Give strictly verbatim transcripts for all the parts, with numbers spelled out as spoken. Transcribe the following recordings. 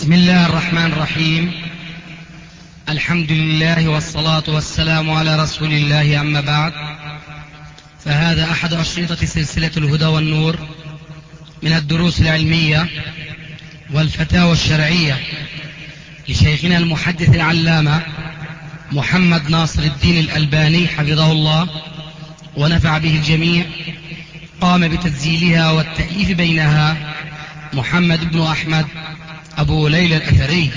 بسم الله الرحمن الرحيم. الحمد لله والصلاة والسلام على رسول الله، أما بعد، فهذا أحد أشرطة سلسلة الهدى والنور من الدروس العلمية والفتاوى الشرعية لشيخنا المحدث العلامة محمد ناصر الدين الألباني حفظه الله ونفع به الجميع. قام بتسجيلها والتأليف بينها محمد بن أحمد أبو ليلى الأثري.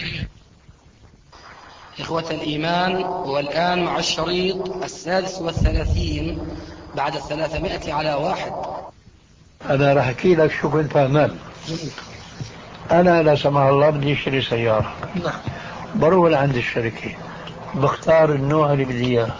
إخوة الإيمان، والآن مع الشريط السادس والثلاثين بعد الثلاثمائة على واحد. أنا راح أحكي لك شو كنت أعمل. أنا لا سمح الله بدي أشتري سيارة، بروح لعند الشركة بختار النوع اللي بدي إياه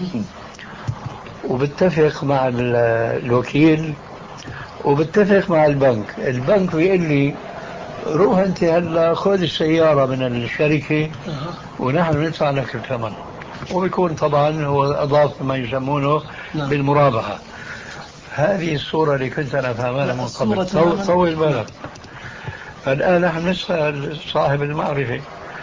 وبتفق مع الوكيل وبتفق مع البنك. البنك بيقول لي روح أنت هلا خذ السيارة من الشركة ونحن ندفع لك الثمن، وبيكون طبعا هو أضاف ما يسمونه بالمرابحة. هذه الصورة اللي كنت أنا فاهمها من قبل. طول بالك. فالآن نحن نسأل صاحب المعرفة،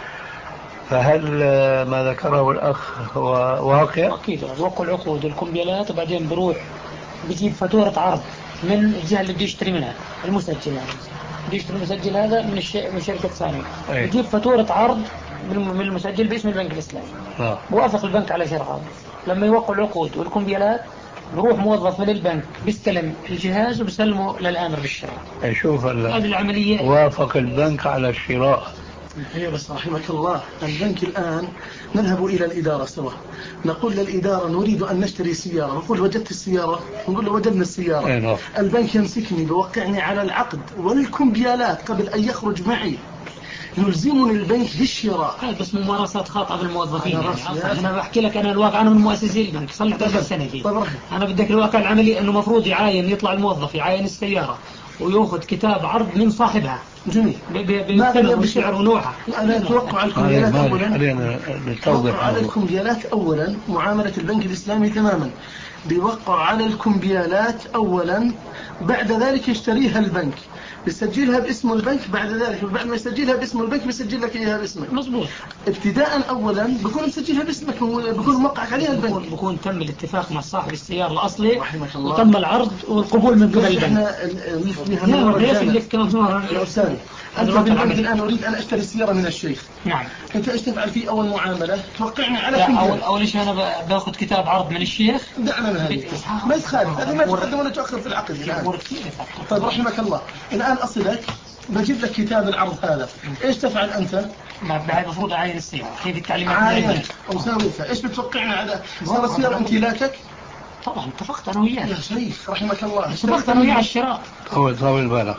فهل ما ذكره الأخ هو واقع؟ أكيد. وقع العقود والكمبيالات وبعدين بروح بجيب فاتورة عرض من الجهة اللي بده يشتري منها، المسجل يعني بده يشتري المسجل هذا من الشيء من شركة ثانية، بجيب فاتورة عرض من المسجل باسم البنك الإسلامي. آه. بوافق البنك على شرعه. لما يوقع العقود والكمبيالات بروح موظف من البنك بيستلم الجهاز وبسلمه للآمر بالشراء. شوف هذه العملية. وافق البنك على الشراء. هي بس رحمك الله، البنك الآن نذهب إلى الإدارة سوا، نقول للإدارة نريد أن نشتري سيارة، نقول وجدت السيارة، نقول له وجدنا السيارة. أيه. البنك يمسكني بوقعني على العقد والكمبيالات قبل أن يخرج معي، يلزمني البنك بالشراء. هذا بس ممارسات خاطئة بالموظفين. يعني أنا بحكي لك، أنا الواقع أنا من مؤسسي البنك صار لي ثلاث سنة فيه. أنا بدك الواقع العملي إنه مفروض يعاين، يطلع الموظف يعاين السيارة ويأخذ كتاب عرض من صاحبها. جميل. بالثمن والسعر ونوعها. أنا أتوقع الكمبيالات أولا. توقع على الكمبيالات أولا معاملة البنك الإسلامي تماما، بيوقع على الكمبيالات أولا، بعد ذلك يشتريها البنك، بيسجلها باسم البنك، بعد ذلك بعد ما يسجلها باسم البنك بيسجل لك إياها باسمك. مظبوط. ابتداء أولا بيكون مسجلها باسمك وبيكون موقعك عليها البنك. بيكون تم الاتفاق مع صاحب السيارة الأصلي وتم العرض والقبول من قبل البنك. احنا ليش اللي كمان يا أستاذ أنت بالبنك الآن أريد أن أشتري السيارة من الشيخ. نعم. أنت إيش تفعل في أول معاملة؟ توقعني على لا أول أول شيء أنا باخذ كتاب عرض من الشيخ. دعنا من هذه ما يتخالف، هذه ما تقدم ولا تؤخر في العقد الآن. طيب رحمك الله، الآن أصلك بجيب لك كتاب العرض هذا، إيش تفعل أنت؟ ما بعد مفروض أعاين السيارة، كيف التعليمات عاين وساويها. إيش بتوقعني على صار السيارة امتلاكك؟ طبعا اتفقت أنا وياه يا شيخ رحمك الله، اتفقت أنا وياه على الشراء. هو طول بالك.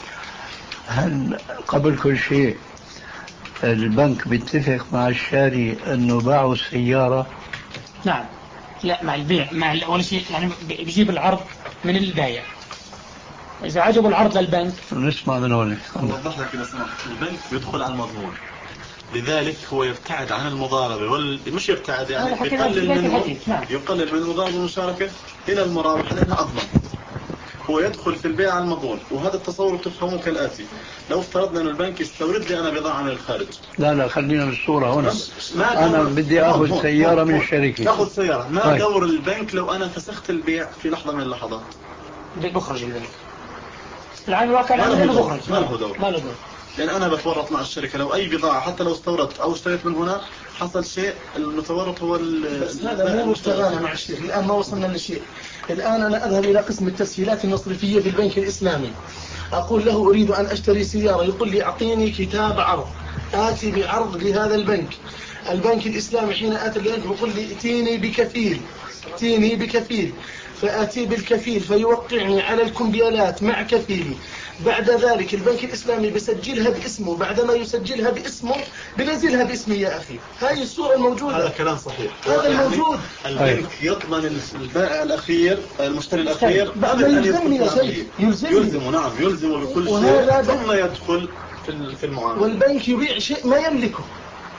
هل قبل كل شيء البنك بيتفق مع الشاري انه باعوا السيارة؟ نعم. لا مع البيع، مع اول شيء يعني بيجيب العرض من البايع، اذا عجبوا العرض للبنك نسمع من هون. اوضح لك اذا سمحت. البنك بيدخل على المضمون، لذلك هو يبتعد عن المضاربة وال... مش يبتعد يعني يقلل منه يقلل من المضاربة والمشاركة إلى المرابحة لأنها أضمن. هو يدخل في البيع على المضمون، وهذا التصور تفهمه كالآتي: لو افترضنا أن البنك يستورد لي أنا بضاعة من الخارج. لا لا خلينا بالصورة هنا. أنا بدي أخذ سيارة من الشركة. أخذ سيارة. ما طيب. دور البنك لو أنا فسخت البيع في لحظة من اللحظات؟ بخرج البنك. العام الواقع ما له دور. ما له دور. ما له دور. لأن أنا بتورط مع الشركة، لو أي بضاعة حتى لو استوردت أو اشتريت من هنا حصل شيء، المتورط هو هذا مو اشتغلنا مع الشيء. الآن ما وصلنا للشيء. الآن أنا أذهب إلى قسم التسهيلات المصرفية في البنك الإسلامي، أقول له أريد أن أشتري سيارة، يقول لي أعطيني كتاب عرض، آتي بعرض لهذا البنك. البنك الإسلامي حين آتي البنك يقول لي ائتيني بكفيل، ائتيني بكفيل، فآتي بالكفيل فيوقعني على الكمبيالات مع كفيلي. بعد ذلك البنك الإسلامي بسجلها باسمه، بعدما يسجلها باسمه بنزلها باسمي يا أخي. هاي الصورة الموجودة. هذا كلام صحيح. هذا الموجود. البنك يضمن البائع الأخير، المشتري الأخير قبل أن يلزمني يا شيخ. يلزمه. نعم يلزمه بكل شيء ثم يدخل في في المعاملة. والبنك يبيع شيء ما يملكه.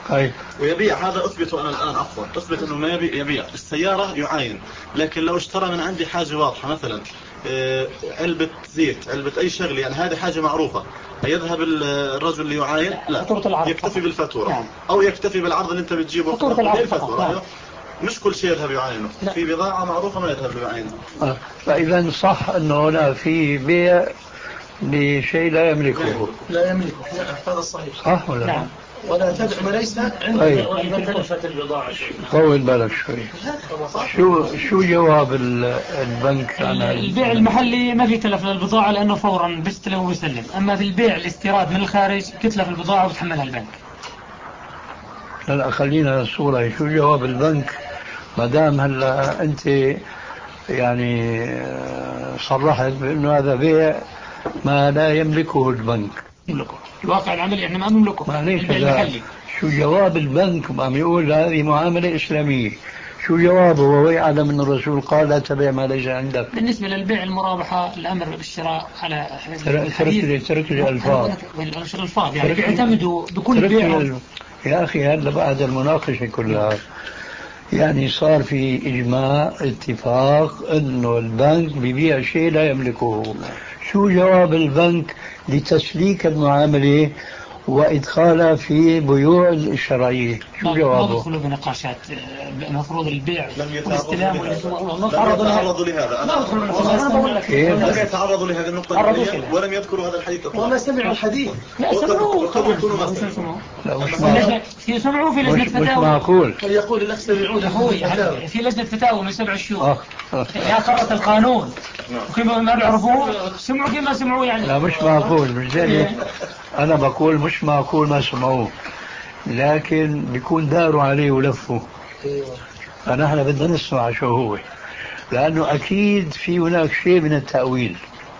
أي. ويبيع، هذا أثبته أنا الآن أفضل، أثبت أنه ما يبيع, يبيع السيارة يعاين. لكن لو اشترى من عندي حاجة واضحة، مثلا علبة زيت، علبة أي شغل، يعني هذه حاجة معروفة، يذهب الرجل اللي يعاين؟ لا، يكتفي بالفاتورة. نعم. أو يكتفي بالعرض اللي أنت بتجيبه فاتورة الفاتورة. مش كل شيء يذهب يعاينه، في بضاعة معروفة ما يذهب يعاينه. آه. فإذا صح أنه هنا في بيع لشيء لا يملكه. لا يملكه، هذا الصحيح. صح ولا؟ نعم. ولا تدع ما ليس عندك. أي. وإذا تلفت البضاعة شيء. طول بالك شوي. شو شو جواب البنك عن البيع المحلي؟ ما في تلف للبضاعة لأنه فورا بيستلم ويسلم. أما في البيع الاستيراد من الخارج تتلف البضاعة وتحملها البنك. هلا خلينا الصورة. شو جواب البنك ما دام هلا أنت يعني صرحت بأنه هذا بيع ما لا يملكه البنك؟ يملكه الواقع العملي، احنا ما نملكه. معليش، شو جواب البنك؟ عم يقول هذه معاملة إسلامية. شو جوابه وهو يعلم أن الرسول قال لا تبيع ما ليس عندك؟ بالنسبة للبيع المرابحة الأمر بالشراء على ترك ترك الألفاظ الألفاظ يعني بيعتمدوا بكل بيع. يا أخي هذا بعد المناقشة كلها يعني صار في إجماع اتفاق أنه البنك بيبيع شيء لا يملكه. شو جواب البنك لتسليك المعاملة وإدخالها في بيوع الشرعية؟ شو جوابه؟ ما بدخلوا بنقاشات. المفروض البيع والاستلام لم يتعرضوا لهذا. أنا بقول لك لم يتعرضوا لهذه النقطة ولم يذكروا هذا الحديث. وما سمعوا الحديث. لا سمعوا طبعا. لا مش معقول. في سمعوا في لجنة فتاوى. مش معقول. يقول الأخ يعود أخوي في لجنة فتاوى من سبع شهور. يا قرأت القانون وكما ما بيعرفوه سمعوا كما سمعوا يعني. لا مش معقول. مش زي أنا بقول مش معقول ما سمعوه، لكن بيكون داروا عليه ولفوا. فنحن بدنا نسمع شو هو، لأنه أكيد في هناك شيء من التأويل.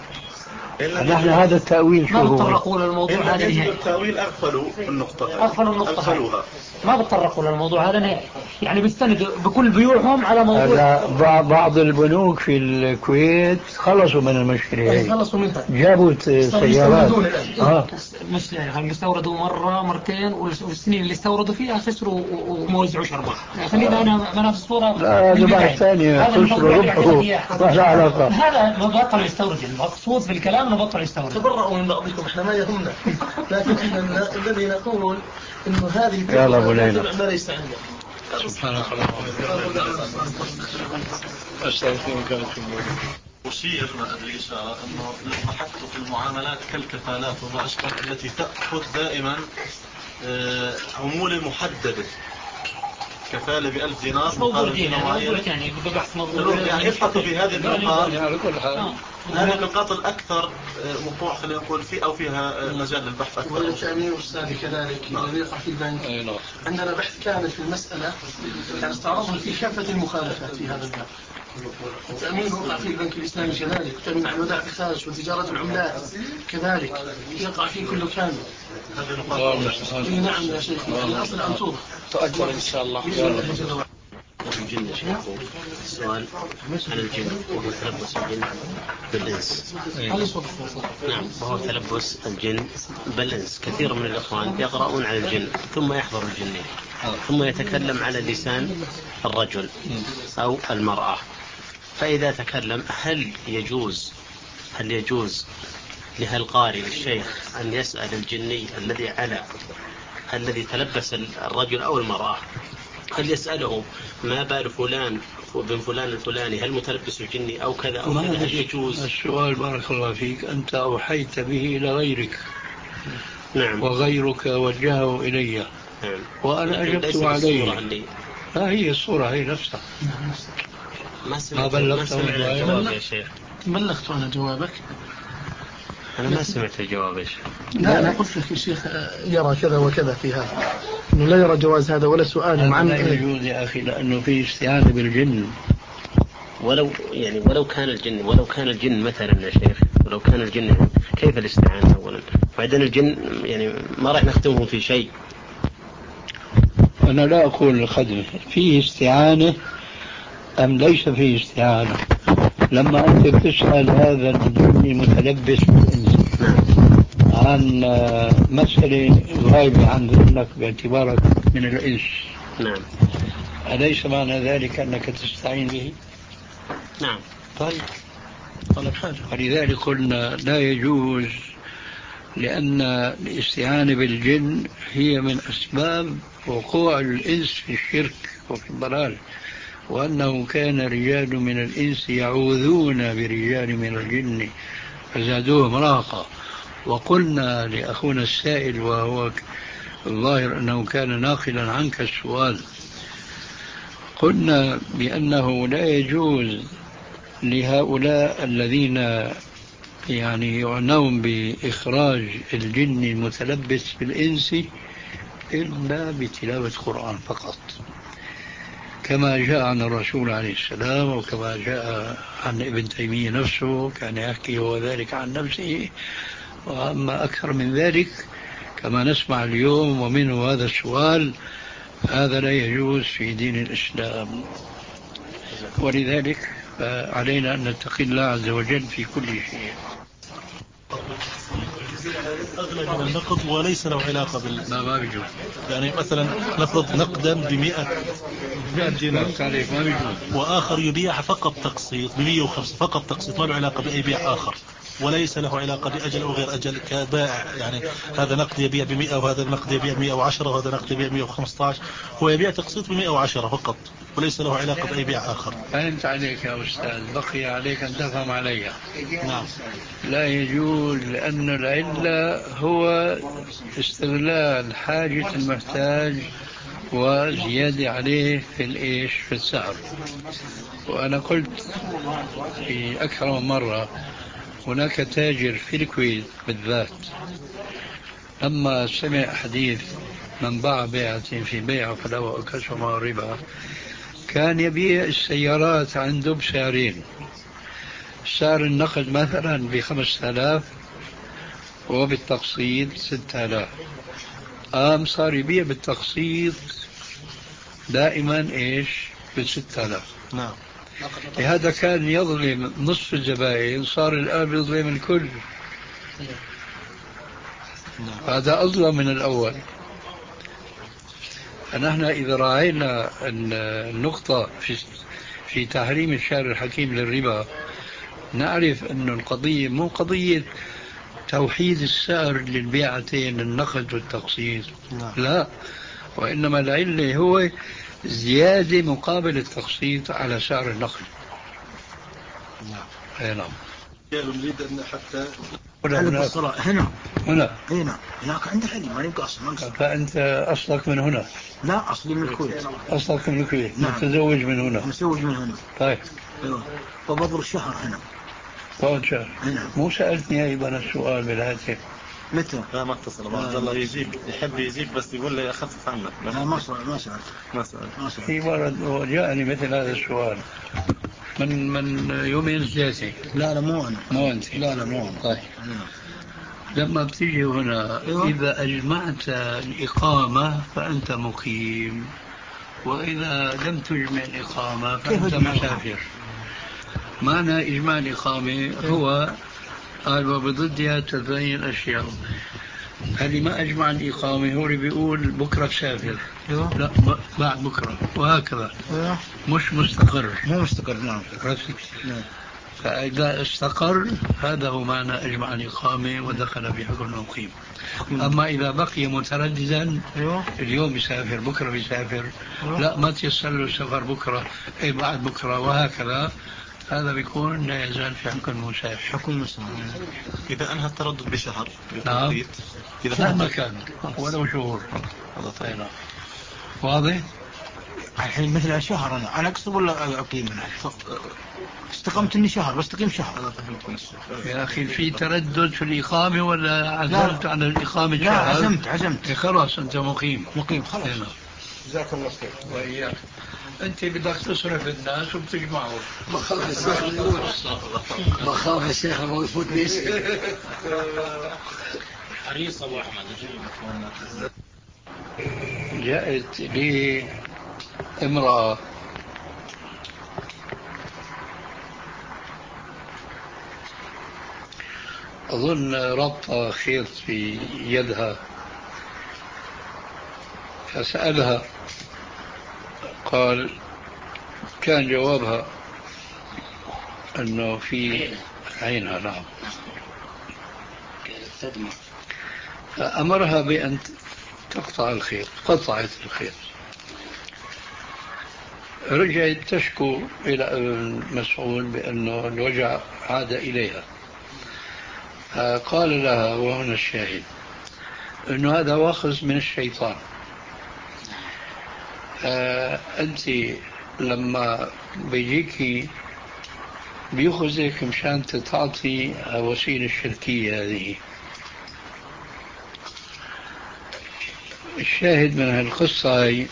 نحن هذا التأويل شو هو؟ ما بتطرقوا للموضوع هذا نهائي. التأويل أغفلوا النقطة. أغفلوا النقطة هذه. ما بتطرقوا للموضوع هذا نهائي. يعني بيستندوا بكل بيوعهم على موضوع. بعض البنوك في الكويت خلصوا من المشكلة هي. خلصوا منها. جابوا سيارات. آه. مش يعني استوردوا مرة مرتين والسنين اللي استوردوا فيها خسروا وما وزعوش أرباح. خلينا أنا ما نفس الصورة. لا هذا بعد ثانية خسروا ربحوا. ما له علاقة. هذا ما بطل يستورد. المقصود في الكلام ما بطل يستورد. تبرأوا من بعضكم، احنا ما يهمنا. لكن احنا الذي نقول انه هذه يلا ابو ليلى ما ليس عندنا. سبحانك اللهم وبحمدك. أشير بالإشارة أنه لاحظت في المعاملات كالكفالات وما أشبه التي تأخذ دائما عمولة محددة، كفالة بألف دينار مقابل يعني بحث موضوع يعني ابحثوا في هذه النقاط. هذه النقاط الأكثر وقوع خلينا نقول في أو فيها مجال للبحث أكثر. والتأمين أستاذي كذلك الذي يقع في البنك. عندنا بحث كامل في المسألة يعني استعرضنا في كافة المخالفات في هذا الباب. التأمين يقع في البنك الإسلامي كذلك، التأمين على الودائع في الخارج وتجارة العملات كذلك يقع فيه كله كامل. هذه نقاط. نعم يا شيخ، الأصل أن توضح. تؤكد إن شاء الله. الجن يا شيخ. السؤال عن الجن وهو تلبس الجن بالإنس. نعم، وهو تلبس الجن بالإنس. كثير من الإخوان يقرؤون عن الجن ثم يحضر الجن ثم يتكلم على لسان الرجل أو المرأة. فإذا تكلم هل يجوز هل يجوز لهالقارئ الشيخ أن يسأل الجني الذي على الذي تلبس الرجل أو المرأة، هل يسأله ما بال فلان بن فلان الفلاني هل متلبس الجني أو كذا أو كذا؟ هل يجوز؟ السؤال بارك الله فيك أنت أوحيت به إلى غيرك. نعم. وغيرك وجهه إلي. نعم. وأنا أجبت عليه. اللي... ها هي الصورة هي نفسها. ما سمعت ما سمعت الجواب يا شيخ. بلغت أنا جوابك. أنا ما سمعت الجواب يا شيخ. لا أنا قلت لك الشيخ يرى كذا وكذا في هذا، إنه لا يرى جواز هذا ولا سؤال عن لا يجوز يا أخي لأنه في استعانة بالجن. ولو يعني ولو كان الجن ولو كان الجن مثلا يا شيخ، ولو كان الجن كيف الاستعانة أولا؟ بعدين الجن يعني ما راح نختمهم في شيء. أنا لا أقول الخدمة فيه استعانة أم ليس فيه استعانة. لما أنت تسأل هذا الجن المتلبس بالإنس عن مسألة غايبة عن ذهنك باعتبارك من الإنس. نعم. أليس معنى ذلك أنك تستعين به؟ نعم. طيب، ولذلك قلنا لا يجوز، لأن الاستعانة بالجن هي من أسباب وقوع الإنس في الشرك وفي الضلال، وأنه كان رجال من الإنس يعوذون برجال من الجن فزادوهم رهقا. وقلنا لأخونا السائل وهو الظاهر أنه كان ناقلا عنك السؤال، قلنا بأنه لا يجوز لهؤلاء الذين يعني يعنون بإخراج الجن المتلبس بالإنس إلا بتلاوة القرآن فقط، كما جاء عن الرسول عليه السلام، وكما جاء عن ابن تيمية نفسه كان يحكي هو ذلك عن نفسه. وأما أكثر من ذلك كما نسمع اليوم ومنه هذا السؤال، هذا لا يجوز في دين الإسلام. ولذلك علينا أن نتقي الله عز وجل في كل شيء. أغلى من النقد وليس له علاقة بال ما ما بيجوز. يعني مثلا نفرض نقدا بمئة مئة دينار وآخر يبيع فقط تقسيط بمئة وخمسة فقط تقسيط، ما له علاقة بأي بيع آخر، وليس له علاقة بأجل أو غير أجل كبائع. يعني هذا نقد يبيع بمئة وهذا نقد يبيع مئة وعشرة وهذا نقد يبيع مئة وخمسة عشر، هو يبيع تقسيط بمئة وعشرة فقط وليس له علاقة بأي بيع آخر. فهمت عليك يا أستاذ، بقي عليك أن تفهم علي. نعم. لا يجوز، لأن العلة هو استغلال حاجة المحتاج وزيادة عليه في الإيش في السعر. وأنا قلت في أكثر من مرة، هناك تاجر في الكويت بالذات لما سمع حديث من باع بيعة في بيع فله كسبها ربا، كان يبيع السيارات عنده بسعرين، سعر النقد مثلا بخمسة آلاف وبالتقسيط ستة آلاف. قام صار يبيع بالتقسيط دائما إيش بالستة آلاف. نعم. لهذا كان يظلم نصف الزبائن، صار الآن يظلم الكل. هذا أظلم من الأول. فنحن إذا راعينا النقطة في في تحريم الشارع الحكيم للربا، نعرف أن القضية مو قضية توحيد السعر للبيعتين النقد والتقسيط، لا، وإنما العلة هو زيادة مقابل التقسيط على سعر النقد. نعم. نعم. نريد أن حتى هنا هنا هنا هنا هنا هناك عند حليم ما يبقى أصلا. فأنت أصلك من هنا؟ لا، أصلي من الكويت. أصلك من الكويت؟ نعم. متزوج من هنا؟ متزوج من هنا. طيب. أيوة. وبضل الشهر هنا. طول شهر. هنا. مو سألتني أيضا السؤال بالهاتف؟ متى؟ لا ما اتصل عبد الله، يجيك يحب يجيك بس يقول لي أخفف عنك. لا ما سأل ما سأل ما سأل ما سأل. في ورد وجاءني مثل هذا السؤال من من يومين ثلاثة. لا لا مو أنا. مو أنت؟ لا لا مو أنا. طيب. لما بتيجي هنا أيوة. إذا أجمعت الإقامة فأنت مقيم، وإذا لم تجمع الإقامة فأنت مسافر. معنى إجماع الإقامة هو قال وبضدها تبين الأشياء. هذه ما أجمع الإقامة هو اللي بيقول بكرة تسافر. أيوة. لا بعد بكرة وهكذا. أيوة. مش مستقر. مو مستقر. نعم. نعم. فإذا استقر هذا هو معنى أجمع الإقامة ودخل بحكم المقيم. أما إذا بقي مترددا، أيوة. اليوم يسافر بكرة بيسافر، أيوة. لا ما تيسر له السفر بكرة أي بعد بكرة وهكذا، هذا بيكون لا يزال في حكم المسافر. حكم المسافر. إذا أنهى التردد بشهر. نعم. إذا ما كان ولو شهور. هذا طيب. واضح؟ الحين مثل شهر أنا أنا أقصد ولا أقيم أنا استقمت إني شهر بستقيم شهر. يا أخي في تردد في الإقامة ولا عزمت على الإقامة؟ لا عزمت عزمت. خلاص أنت مقيم. مقيم خلاص. جزاك الله خير. وإياك. أنت بدك تصرف الناس وبتجمعهم. بخاف الشيخ بخاف الشيخ ما يفوت بيسي. حريص أبو أحمد. جاءت لي امرأة أظن ربطة خيط في يدها فسألها قال كان جوابها أنه في عينها. نعم. فأمرها بأن تقطع الخيط، قطعت الخيط. رجعت تشكو إلى ابن مسعود بأنه الوجع عاد إليها، فقال لها وهنا الشاهد أنه هذا واخذ من الشيطان. أنت لما بيجيكي بيأخذك مشان تعطي وسيلة الشركية هذه. الشاهد من هالقصة هي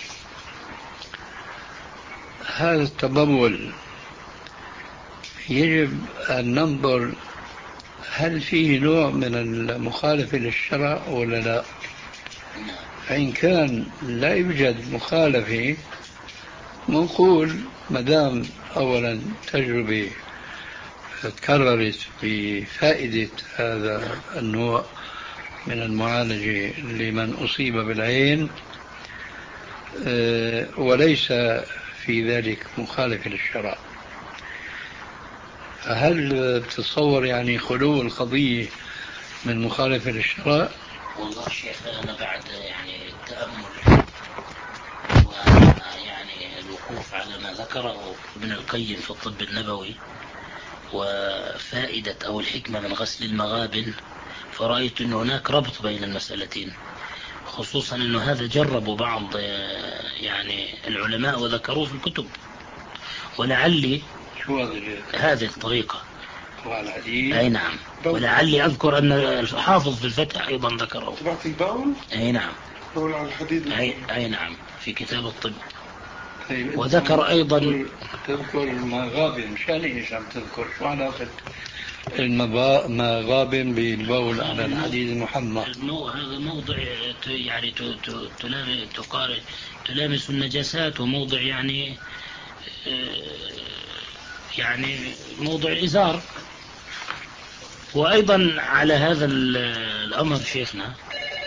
هذا التبول يجب أن ننظر هل فيه نوع من المخالفة للشرع ولا لا. فإن كان لا يوجد مخالفة نقول مدام أولا تجربة تكررت بفائدة هذا النوع من المعالجة لمن أصيب بالعين وليس في ذلك مخالف للشرع. هل تتصور يعني خلو القضية من مخالفة للشرع؟ والله شيخ أنا بعد يعني التأمل ويعني الوقوف على ما ذكره ابن القيم في الطب النبوي وفائدة أو الحكمة من غسل المغابن، فرأيت أن هناك ربط بين المسألتين، خصوصا أنه هذا جربوا بعض يعني العلماء وذكروه في الكتب. ولعلي هذه الطريقة أي نعم، ولعلي أذكر أن الحافظ في الفتح أيضا ذكره. أي نعم. أي, أي نعم في كتاب الطب. وذكر أيضا تذكر المغابن مشان إيش عم تذكر؟ شو علاقة المغابن بالبول على الحديد المحمى؟ هذا موضع يعني تقارن تلامس النجاسات، وموضع يعني يعني موضع الإزار. وأيضا على هذا الأمر شيخنا.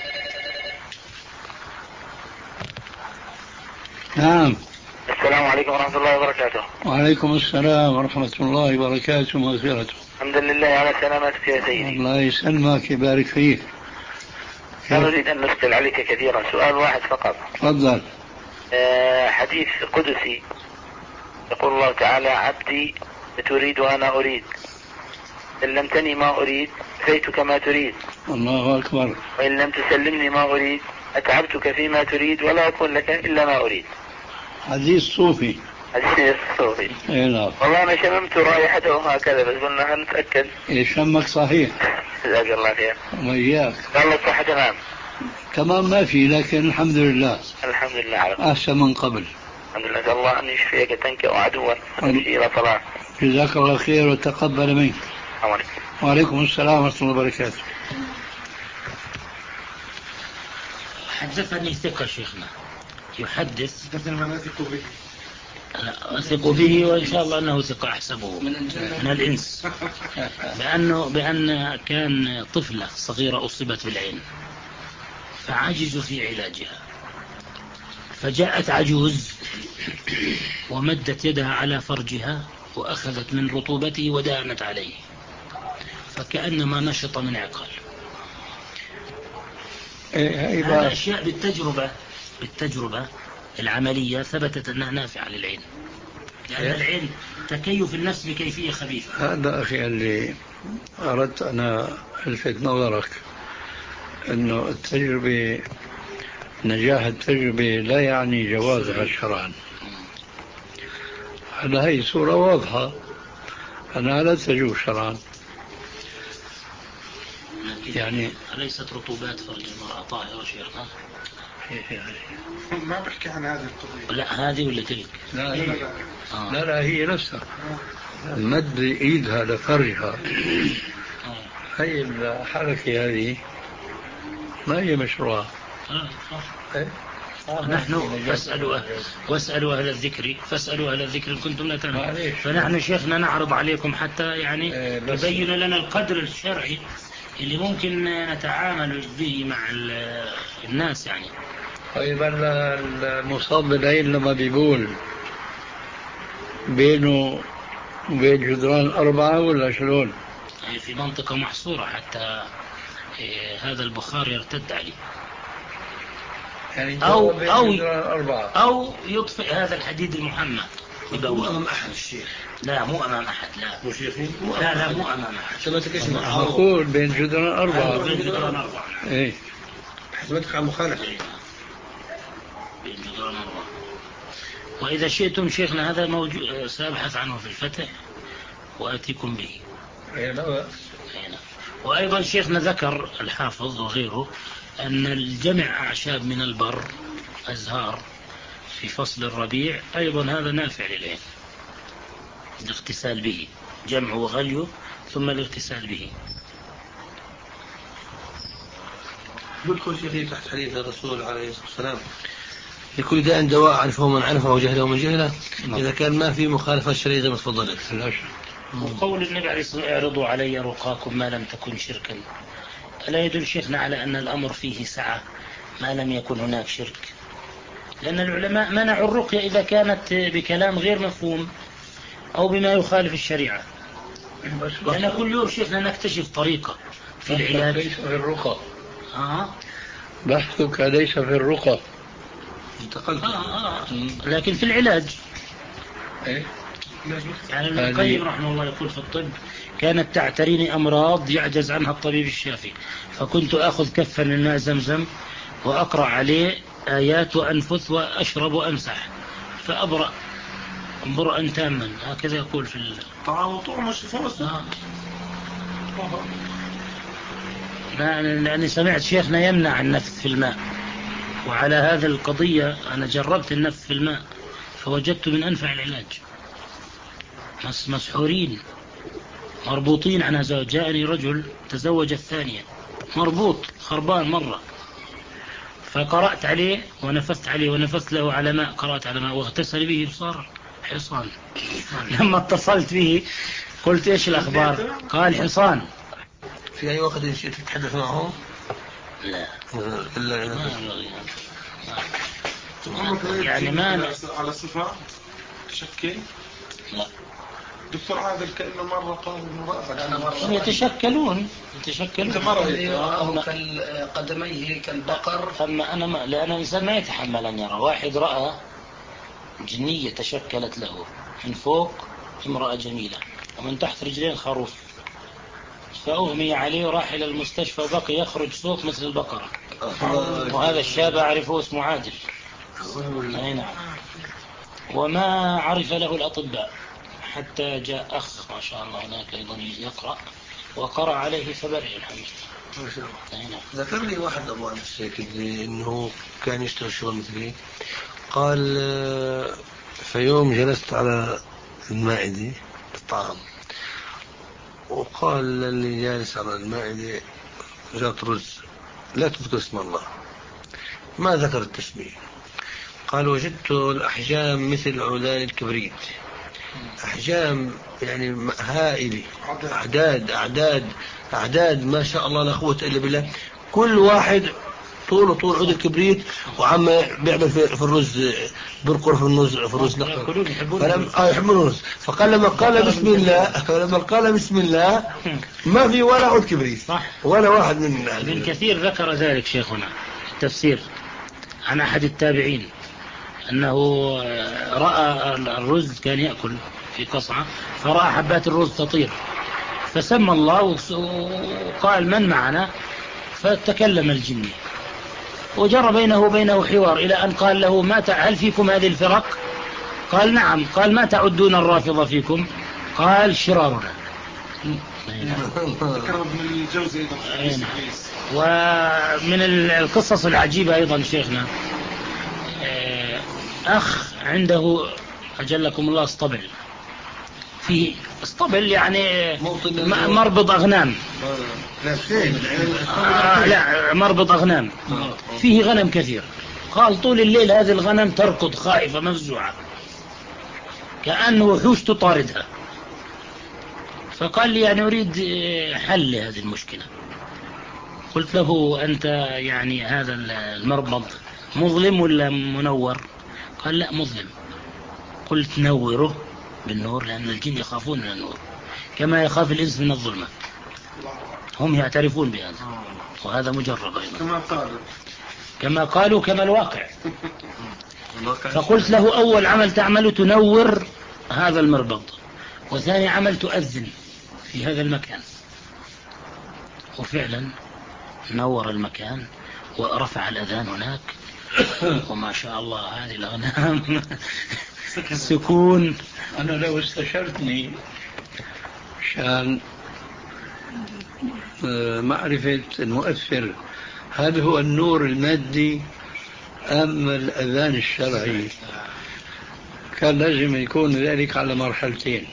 نعم. السلام عليكم ورحمة الله وبركاته. وعليكم السلام ورحمة الله وبركاته ومغفرته. الحمد لله على سلامتك يا سيدي. الله يسلمك يبارك فيك. أنا أريد أن نسأل عليك كثيرا، سؤال واحد فقط. تفضل. أه حديث قدسي يقول الله تعالى: عبدي تريد وأنا أريد، إن لم تني ما أريد أتيتك ما تريد. الله أكبر. وإن لم تسلمني ما أريد أتعبتك فيما تريد ولا أكون لك إلا ما أريد. حديث صوفي. حديث صوفي. اي نعم. والله أنا شممت رائحته هكذا بس قلنا هنتأكد. إيه شمك صحيح. جزاك الله خير. وإياك. والله الصحة تمام. تمام ما في، لكن الحمد لله. الحمد لله على أحسن من قبل. الحمد لله. نسأل الله أن يشفيك تنكأ عدوا وتمشي إلى صلاة. جزاك الله خير وتقبل منك. عليكم. وعليكم السلام ورحمة الله وبركاته. حدثني ثقة شيخنا يحدث لا أثق به وإن شاء الله أنه ثقة أحسبه من الإنس بأنه بأن كان طفلة صغيرة أصيبت بالعين فعجزوا في علاجها، فجاءت عجوز ومدت يدها على فرجها وأخذت من رطوبته ودانت عليه فكأنما نشط من عقال. هذا أشياء بالتجربة بالتجربة العملية ثبتت أنها نافعة للعين، لأن العين تكيف النفس بكيفية خبيثة. هذا أخي اللي أردت أنا ألفت نظرك أنه التجربة نجاح التجربة لا يعني جوازها شرعا. على هي صورة واضحة أنها لا تجوز شرعا. يعني أليست رطوبات فرج المرأة طاهرة شيخنا؟ ما بحكي عن هذه القضية. لا هذه ولا تلك؟ لا هي آه. لا لا هي نفسها مد ايدها لفرجها آه. هي الحركة هذه ما هي مشروعة. آه. آه. آه. نحن واسألوا واسألوا أهل الذكر فاسألوا أهل الذكر إن كنتم لا تعلمون. فنحن شيخنا نعرض عليكم حتى يعني يبين لنا القدر الشرعي اللي ممكن نتعامل به مع الناس يعني. طيب المصاب بالعين لما بيقول بينه وبين جدران أربعة ولا شلون؟ يعني في منطقة محصورة حتى هذا البخار يرتد عليه، يعني أو أو أربعة أو يطفئ هذا الحديد المحمى. مو أمام أحد الشيخ. لا مو أمام أحد، لا مو شيخي. لا لا مو أمام أحد. سمعتك إيش معقول بين جدران أربعة. بين جدران أربعة. إيه. سمعتك عن مخالفة. بين جدران أربعة. وإذا شئتم شيخنا هذا موجود، سأبحث عنه في الفتح وأتيكم به. أي لا. وأيضا شيخنا ذكر الحافظ وغيره أن الجمع أعشاب من البر أزهار في فصل الربيع أيضا هذا نافع للعين، الاغتسال به، جمع وغليه ثم الاغتسال به. يدخل شيخي تحت حديث الرسول عليه الصلاة والسلام لكل داء دواء عرفه من عرفه وجهله من جهله، إذا كان ما في مخالفة شرعية زي ما تفضلت. وقول النبي عليه الصلاة والسلام اعرضوا علي رقاكم ما لم تكن شركا، ألا يدل شيخنا على أن الأمر فيه سعة ما لم يكن هناك شرك؟ لأن العلماء منعوا الرقية إذا كانت بكلام غير مفهوم أو بما يخالف الشريعة. لأن كل يوم شيخنا نكتشف طريقة في العلاج. ليس في الرقى. آه. بحثك ليس في الرقى. انتقلت. آه آه. لكن في العلاج. إيه؟ يعني ابن القيم رحمه الله يقول في الطب كانت تعتريني أمراض يعجز عنها الطبيب الشافي، فكنت أخذ كفا من ماء زمزم وأقرأ عليه آيات وأنفث وأشرب وأمسح فأبرأ برأا تاما. هكذا يقول في طعام وطعم الشفاء. لأني سمعت شيخنا يمنع النفث في الماء، وعلى هذه القضية أنا جربت النفث في الماء فوجدت من أنفع العلاج. مسحورين مربوطين عنها زوج. جاءني رجل تزوج الثانية مربوط خربان مرة، فقرأت عليه ونفثت عليه ونفثت له على ماء، قرأت على ماء واغتسل به بصار حصان. لما اتصلت به قلت ايش الأخبار؟ قال حصان. في أي وقت تتحدث معه؟ لا إلا يعني ما على صفة تشكل. لا دكتور عادل كأنه مرة قال هم يتشكلون يتشكلون مرة كالقدميه كالبقر. أما أنا ما لأن الإنسان ما يتحمل أن يرى واحد رأى جنية تشكلت له من فوق امرأة جميلة ومن تحت رجلين خروف، فأغمي عليه وراح إلى المستشفى وبقي يخرج صوت مثل البقرة. وهذا الشاب أعرفه اسمه عادل. نعم. وما عرف له الأطباء حتى جاء أخ ما شاء الله هناك أيضا يقرأ وقرأ عليه فبرئ الحمد. ذكر لي واحد أبو أنس إنه كان يشتغل شغل مثلي، قال في يوم جلست على المائدة الطعام وقال اللي جالس على المائدة جات رز لا تذكر اسم الله، ما ذكر التسمية. قال وجدت الأحجام مثل عودان الكبريت، أحجام يعني هائلة، أعداد أعداد أعداد ما شاء الله لا قوة إلا بالله، كل واحد طوله طول عود الكبريت وعم بيعمل في الرز برقر في الرز في الرز فلم آه يحبون الرز. فقال لما قال بسم الله فلما قال بسم الله ما في ولا عود كبريت صح ولا واحد من ابن كثير ذكر ذلك شيخنا التفسير عن أحد التابعين أنه رأى الرز كان يأكل في قصعة فرأى حبات الرز تطير فسمى الله وقال من معنا، فتكلم الجني وجرى بينه وبينه حوار إلى أن قال له ما هل فيكم هذه الفرق؟ قال نعم. قال ما تعدون الرافضة فيكم؟ قال شرارنا. ذكر ابن الجوزي أيضا. ومن القصص العجيبة أيضا شيخنا أخ عنده أجلكم الله اسطبل، فيه اسطبل يعني مربط أغنام آه لا مربط أغنام فيه غنم كثير. قال طول الليل هذه الغنم تركض خائفة مفزوعة كأنه وحوش تطاردها. فقال لي يعني أريد حل لهذه المشكلة. قلت له أنت يعني هذا المربط مظلم ولا منور؟ قال لا مظلم. قلت نوره بالنور، لأن الجن يخافون من النور كما يخاف الإنس من الظلمة، هم يعترفون بهذا، وهذا مجرب أيضا كما قالوا كما قالوا كما الواقع. فقلت له أول عمل تعمل تنور هذا المربض، وثاني عمل تؤذن في هذا المكان. وفعلا نور المكان ورفع الأذان هناك، وما شاء الله هذه الأغنام السكون. أنا لو استشرتني عشان معرفة المؤثر، هل هو النور المادي أم الأذان الشرعي، كان لازم يكون ذلك على مرحلتين.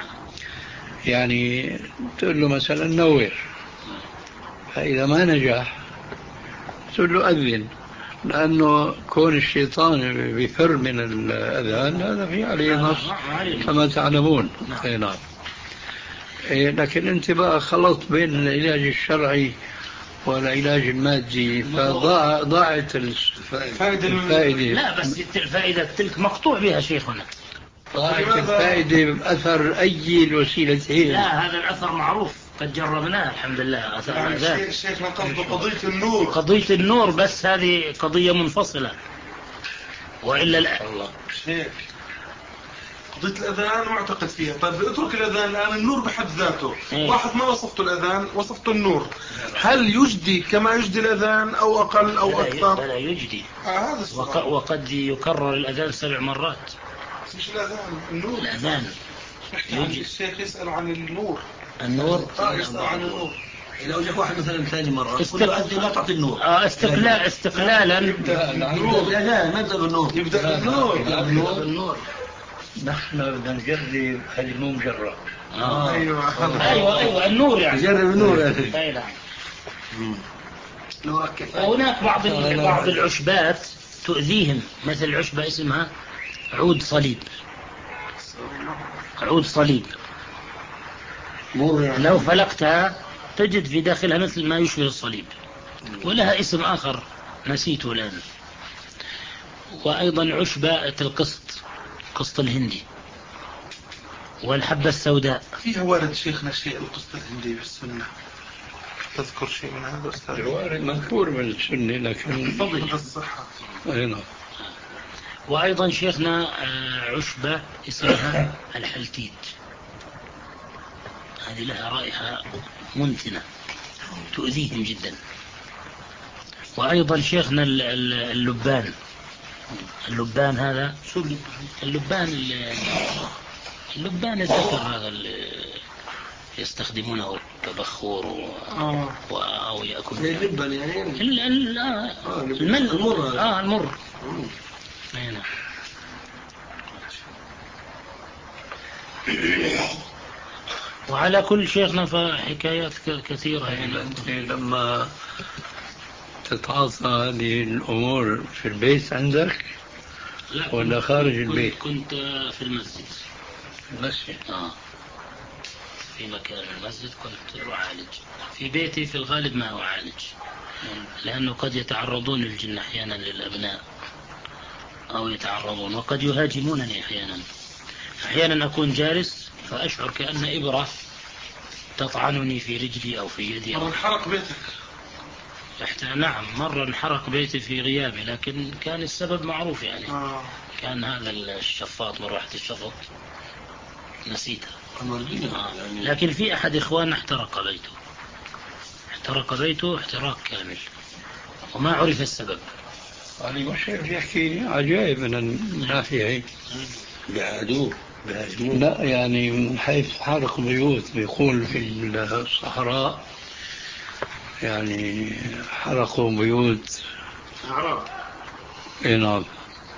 يعني تقول له مثلا نور، فإذا ما نجح تقول له أذن، لأنه كون الشيطان بيفر من الأذان هذا في عليه نص كما تعلمون. نعم. لكن انت بقى خلط بين العلاج الشرعي والعلاج المادي، فضاعت الفائدة. لا بس الفائدة تلك مقطوع بها شيخنا، ضاعت الفائدة بأثر أي الوسيلتين. لا هذا الأثر معروف قد جربناه الحمد لله. أثر يعني الشيخ قصده قضية النور، قضية النور بس هذه قضية منفصلة، وإلا لا الله شيخ قضية الأذان معتقد فيها. طيب اترك الأذان الآن، النور بحد ذاته إيه؟ واحد ما وصفته الأذان، وصفته النور، هل يجدي كما يجدي الأذان أو أقل أو أكثر؟ لا يجدي. آه هذا وق... وقد يكرر الأذان سبع مرات. مش الأذان، النور. الأذان يجدي. الشيخ يسأل عن النور. النور آه يسأل عن النور. لو جاء واحد مثلا ثاني مرة استقلال أنت لا تعطي النور. آه استقلال استقلالا يبدأ بالنور. لا ما يبدأ بالنور. يبدأ بالنور. يبدأ بالنور. نحن بدنا نجرب هذه مو مجرب. آه. أيوة. أيوة أيوة النور يعني. جرب النور يا أخي. أي نعم. وهناك بعض بعض العشبات تؤذيهم، مثل عشبة اسمها عود صليب. عود صليب لو فلقتها تجد في داخلها مثل ما يشبه الصليب، ولها اسم آخر نسيته الآن. وأيضا عشبة القسط، قسط الهندي، والحبة السوداء. فيها وارد شيخنا شيء القسط الهندي في السنة، تذكر شيء من هذا أستاذ؟ الوارد مذكور من السنة لكن فضل الصحة. أيضا. وأيضا شيخنا عشبة اسمها الحلتيت، هذه لها رائحة منتنة تؤذيهم جدا. وأيضا شيخنا اللبان. اللبان هذا شو اللبان؟ اللبان الذكر هذا اللي يستخدمونه كبخور و... آه. و... أو يأكل اللبن يعني ال... ال... آه. المل... المر آه المر هنا. وعلى كل شيخنا فحكايات كثيرة يعني. أنت لما تتعاطى هذه الأمور في البيت عندك ولا خارج البيت؟ كنت في المسجد. المسجد آه. في مكان المسجد كنت أعالج. في بيتي في الغالب ما أعالج، لأنه قد يتعرضون الجن أحيانا للأبناء أو يتعرضون، وقد يهاجمونني أحيانا. أحيانا أكون جالس فأشعر كأن إبرة تطعنني في رجلي أو في يدي. مرة انحرق بيتك؟ حتى نعم مرة انحرق بيتي في غيابي، لكن كان السبب معروف يعني. آه. كان هذا الشفاط من راحة الشفط نسيتها. آه. لكن في أحد إخواننا احترق بيته، احترق بيته احتراق كامل وما عرف السبب. يعني مش يحكي عجائب من الناحية بعدوه بهاجموه. لا يعني من حيث حرق بيوت، بيقول في الصحراء يعني حرقوا بيوت أعراب. اي نعم.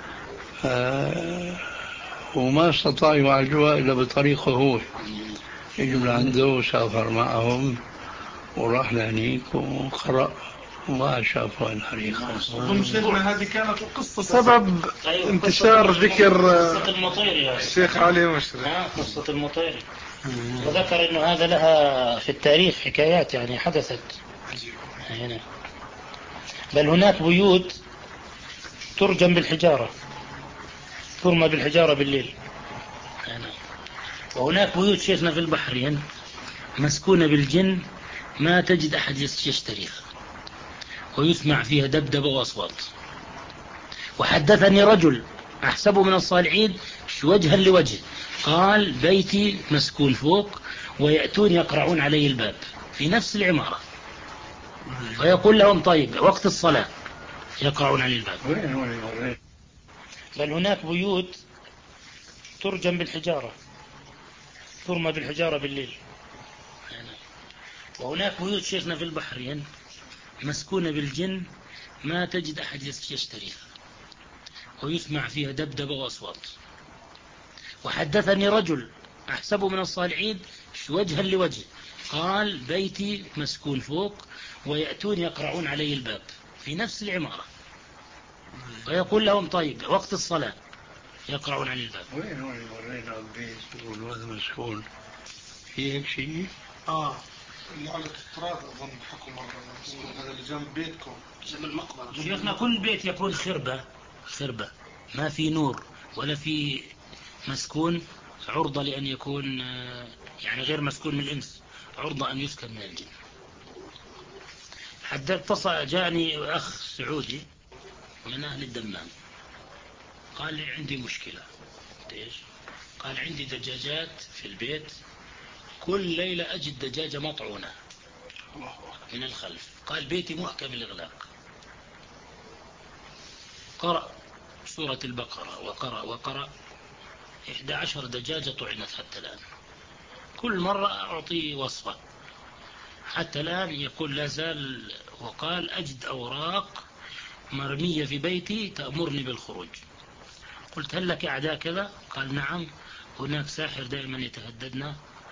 آه وما استطاعوا يعالجوها إلا بطريقه هو، يجوا لعنده وسافر معهم وراح لهنيك وقرأ وما شافوا الحريقة. أظن شيخنا هذه كانت القصة سبب انتشار ذكر الشيخ علي مشرف. قصة المطيري، وذكر إنه هذا لها في التاريخ حكايات يعني حدثت هنا. بل هناك بيوت ترجم بالحجارة، ترمى بالحجارة بالليل. وهناك بيوت شيخنا في البحرين مسكونة بالجن ما تجد أحد يشتريها، ويسمع فيها دبدبة وأصوات. وحدثني رجل أحسبه من الصالحين وجها لوجه، قال بيتي مسكون فوق ويأتون يقرعون علي الباب في نفس العمارة، ويقول لهم طيب وقت الصلاة يقرعون علي الباب. بل هناك بيوت ترجم بالحجارة، ترمى بالحجارة بالليل. وهناك بيوت شيخنا في البحرين مسكونة بالجن ما تجد أحد يشتريها، ويسمع فيها دبدبة وأصوات. وحدثني رجل أحسبه من الصالحين وجها لوجه، قال بيتي مسكون فوق ويأتون يقرعون علي الباب في نفس العمارة، ويقول لهم طيب وقت الصلاة يقرعون علي الباب. وين وين ورينا البيت والواد مسكون في هيك شيء؟ اه اللي على التراب اظن حكوا مره، هذا اللي جنب بيتكم جنب المقبره. شيخنا كل بيت يكون خربة، خربة ما في نور ولا في مسكون، عرضة لأن يكون يعني غير مسكون من الإنس، عرضة أن يسكن من الجن. حتى اتصل جاءني أخ سعودي من أهل الدمام، قال لي عندي مشكلة. إيش؟ قال عندي دجاجات في البيت، كل ليلة أجد دجاجة مطعونة من الخلف. قال بيتي محكم الإغلاق. قرأ سورة البقرة وقرأ وقرأ، إحدى عشر دجاجة طعنت حتى الآن. كل مرة أعطيه وصفة حتى الآن يقول لا زال. وقال أجد أوراق مرمية في بيتي تأمرني بالخروج. قلت هل لك أعداء كذا؟ قال نعم، هناك ساحر دائما يتهددنا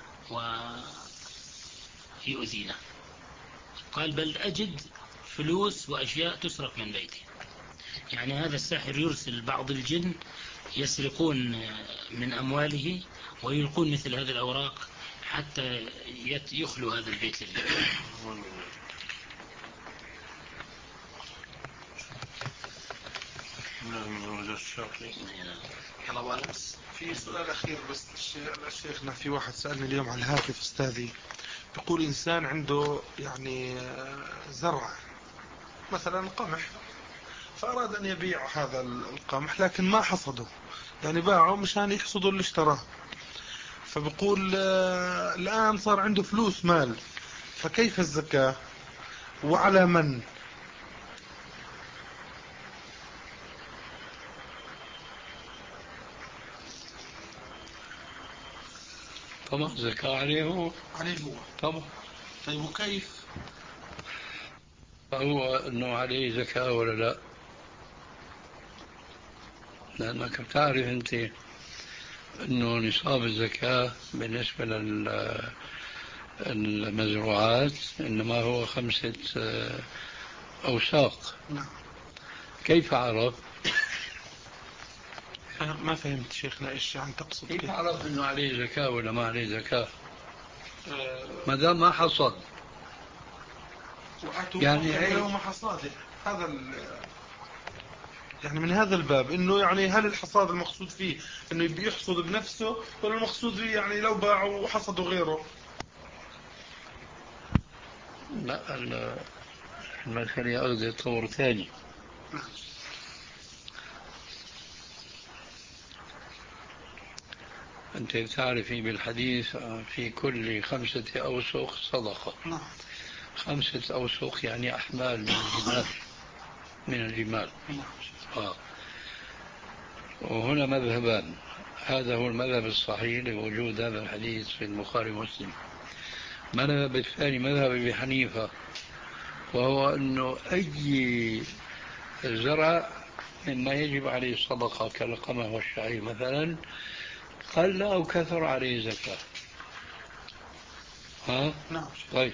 ويؤذينا. قال بل أجد فلوس وأشياء تسرق من بيتي. يعني هذا الساحر يرسل بعض الجن يسرقون من أمواله ويلقون مثل هذه الأوراق حتى يخلو هذا البيت لله. في سؤال أخير بس شيخنا، في واحد سألني اليوم على الهاتف أستاذي، بيقول إنسان عنده يعني زرع مثلا قمح، فأراد أن يبيع هذا القمح لكن ما حصده، يعني باعه مشان يحصدوا اللي اشتراه. فبقول الآن صار عنده فلوس مال، فكيف الزكاة وعلى من؟ طبعا زكاة عليه هو، عليه هو طبعا. طيب وكيف هو أنه عليه زكاة ولا لا؟ لأنك بتعرف أنت أنه نصاب الزكاة بالنسبة للمزروعات إنما هو خمسة أوساق. نعم. كيف عرف؟ ما فهمت شيخنا إيش يعني تقصد؟ كيف عرف أنه عليه زكاة ولا ما عليه زكاة؟ ما دام ما حصد يعني يوم حصاده، هذا يعني من هذا الباب انه يعني هل الحصاد المقصود فيه انه يحصد بنفسه ولا المقصود فيه يعني لو باعوا وحصدوا غيره؟ لا المسألة أخذ طور ثاني. أنت تعرفي بالحديث في كل خمسة أوسق صدقة. نعم. خمسة أوسق يعني أحمال من الجمال، من الجمال. آه. وهنا مذهبان، هذا هو المذهب الصحيح لوجود هذا الحديث في البخاري ومسلم. المذهب الثاني مذهب أبي حنيفة، وهو أنه أي زرع مما يجب عليه الصدقة كالقمح والشعير مثلا قل أو كثر عليه زكاة. ها؟ نعم. طيب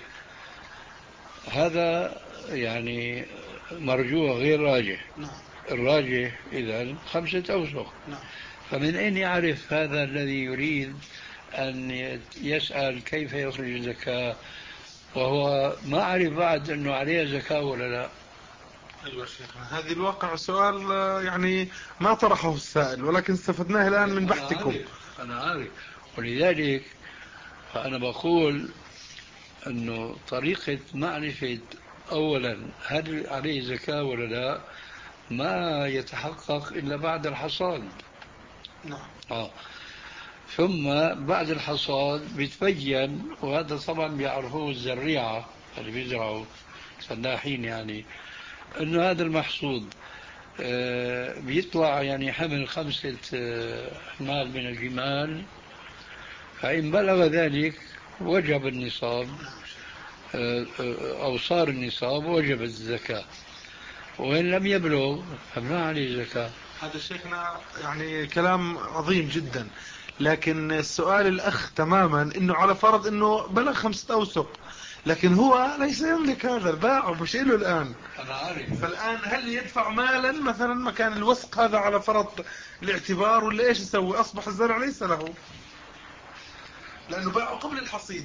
هذا يعني مرجوح غير راجح. نعم. الراجح إذن خمسة أوسق. نعم. فمن أين يعرف هذا الذي يريد أن يسأل كيف يخرج الزكاة وهو ما عرف بعد أنه عليه زكاة ولا لا؟ أيوة شيخنا، هذه الواقع سؤال يعني ما طرحه السائل ولكن استفدناه الآن من بحثكم. أنا عارف، ولذلك فأنا بقول أنه طريقة معرفة أولا هل عليه زكاة ولا لا ما يتحقق إلا بعد الحصاد. نعم. آه. ثم بعد الحصاد بيتبين، وهذا طبعا بيعرفوه الزريعة اللي بيزرعوا فلاحين، يعني أنه هذا المحصود آه بيطلع يعني حمل خمسة آه حمال من الجمال، فإن بلغ ذلك وجب النصاب آه آه أو صار النصاب وجب الزكاة، وإن لم يبلغ فما عليه زكاة. هذا شيخنا يعني كلام عظيم جدا، لكن السؤال الأخ تماما إنه على فرض إنه بلغ خمسة أوسق لكن هو ليس يملك هذا، باعه مش له الآن. أنا عارف. فالآن هل يدفع مالا مثلا مكان الوسق هذا على فرض الاعتبار، ولا إيش يسوي؟ أصبح الزرع ليس له لأنه باعه قبل الحصيد.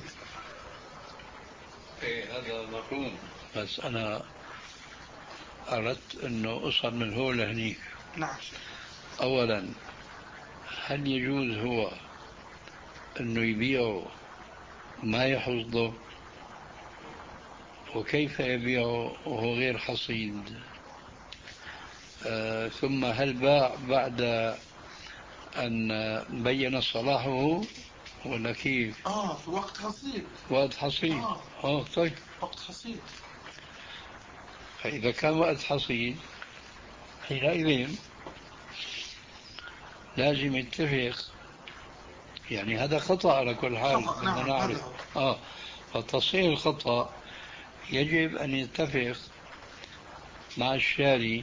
إيه هذا مفهوم، بس أنا أردت أنه أوصل من هو لهنيك. نعم. أولا هل يجوز هو أنه يبيعه ما يحصده؟ وكيف يبيعه وهو غير حصيد؟ آه ثم هل باع بعد أن بين صلاحه ولا كيف؟ آه في وقت حصيد. وقت حصيد. آه, آه طيب وقت حصيد. فإذا كان وقت حصيد حينئذ لازم يتفق، يعني هذا خطأ على كل حال. بدنا نعرف آه فتصحيح الخطأ يجب أن يتفق مع الشاري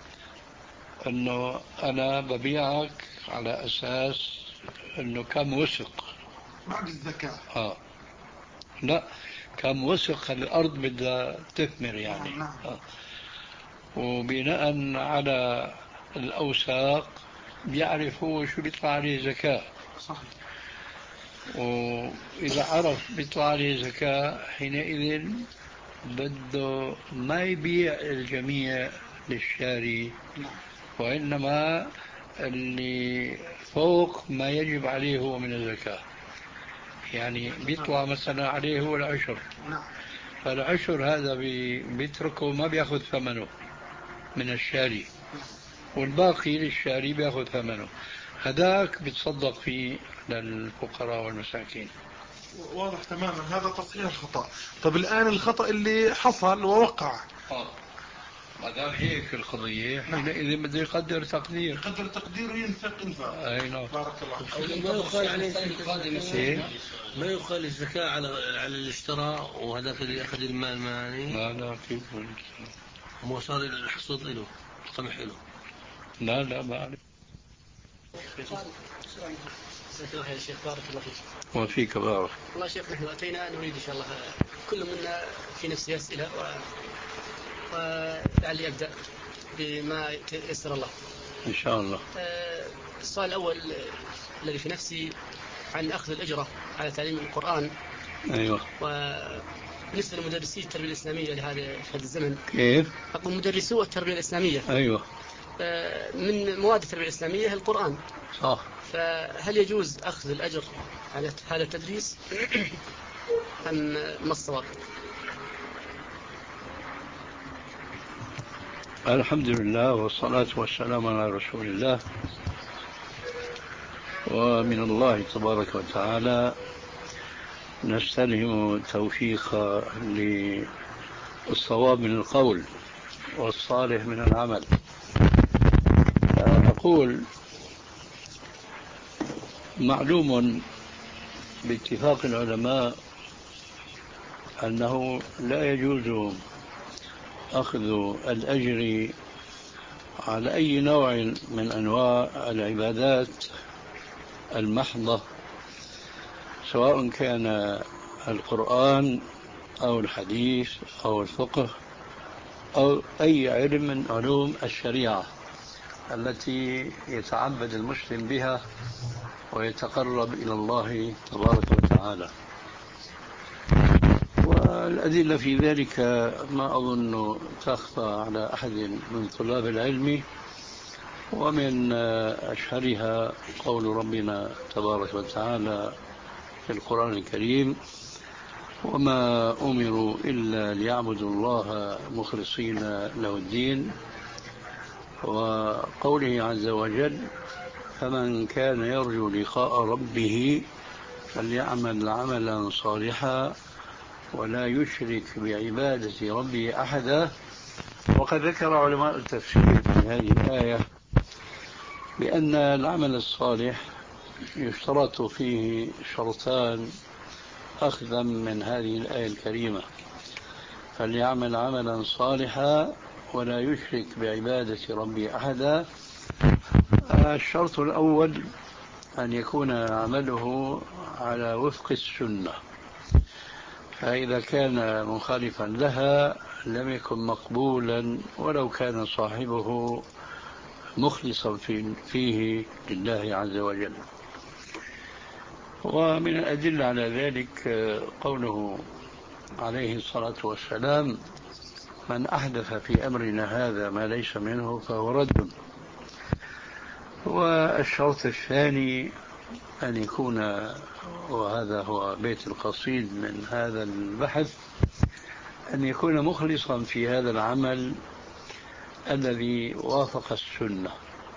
أنه أنا ببيعك على أساس أنه كم وسق بعد الزكاة. آه لا كم وسق الأرض بدها تثمر يعني. نعم. آه. وبناء على الأوساق بيعرف هو شو بيطلع عليه زكاة. صحيح. وإذا عرف بيطلع عليه زكاة حينئذ بده ما يبيع الجميع للشاري، وإنما اللي فوق ما يجب عليه هو من الزكاة. يعني بيطلع مثلا عليه هو العشر، فالعشر هذا بيتركه ما بياخذ ثمنه من الشاري، والباقي للشاري بياخذ ثمنه، هذاك بيتصدق فيه للفقراء والمساكين. واضح تماما، هذا تصحيح الخطأ. طب الآن الخطأ اللي حصل ووقع آه. ما دام هيك القضية حينئذ بده يقدر تقدير، يقدر تقدير وينفق انفاق. اي نعم. بارك الله. ما يقال عليه ما يقال الزكاة على على اللي اشترى وهذاك اللي أخذ المال ماني. لا لا كيف هو صار الحصاد له القمح له. لا لا ما أعرف. يا شيخ بارك الله فيك. وفيك بارك. والله شيخ نحن أتينا نريد إن شاء الله كل منا في نفسه أسئلة و... ولعلي أبدأ بما يسر الله إن شاء الله. السؤال الأول الذي في نفسي عن أخذ الأجرة على تعليم القرآن. أيوة. وبالنسبة لمدرسي التربية الإسلامية لهذا في هذا الزمن. كيف؟ أقول مدرسو التربية الإسلامية. أيوة. من مواد التربية الإسلامية القرآن. صح. فهل يجوز أخذ الأجر على هذا التدريس أم ما الصواب؟ الحمد لله والصلاة والسلام على رسول الله. ومن الله تبارك وتعالى نستلهم التوفيق للصواب من القول والصالح من العمل. أقول معلوم باتفاق العلماء أنه لا يجوز أخذ الأجر على أي نوع من أنواع العبادات المحضة، سواء كان القرآن أو الحديث أو الفقه أو أي علم من علوم الشريعة التي يتعبد المسلم بها ويتقرب إلى الله تبارك وتعالى. والأدلة في ذلك ما أظن تخفى على أحد من طلاب العلم، ومن أشهرها قول ربنا تبارك وتعالى في القرآن الكريم: وما أمروا إلا ليعبدوا الله مخلصين له الدين، وقوله عز وجل: فمن كان يرجو لقاء ربه فليعمل عملا صالحا ولا يشرك بعبادة ربه أحدا. وقد ذكر علماء التفسير في هذه الآية بأن العمل الصالح يشترط فيه شرطان أخذا من هذه الآية الكريمة: فليعمل عملا صالحا ولا يشرك بعبادة ربه أحدا. الشرط الأول أن يكون عمله على وفق السنة، فإذا كان مخالفا لها لم يكن مقبولا ولو كان صاحبه مخلصا فيه لله عز وجل. ومن الأدلة على ذلك قوله عليه الصلاة والسلام: من أحدث في أمرنا هذا ما ليس منه فهو رد. والشرط الثاني أن يكون، وهذا هو بيت القصيد من هذا البحث، أن يكون مخلصا في هذا العمل الذي وافق السنة.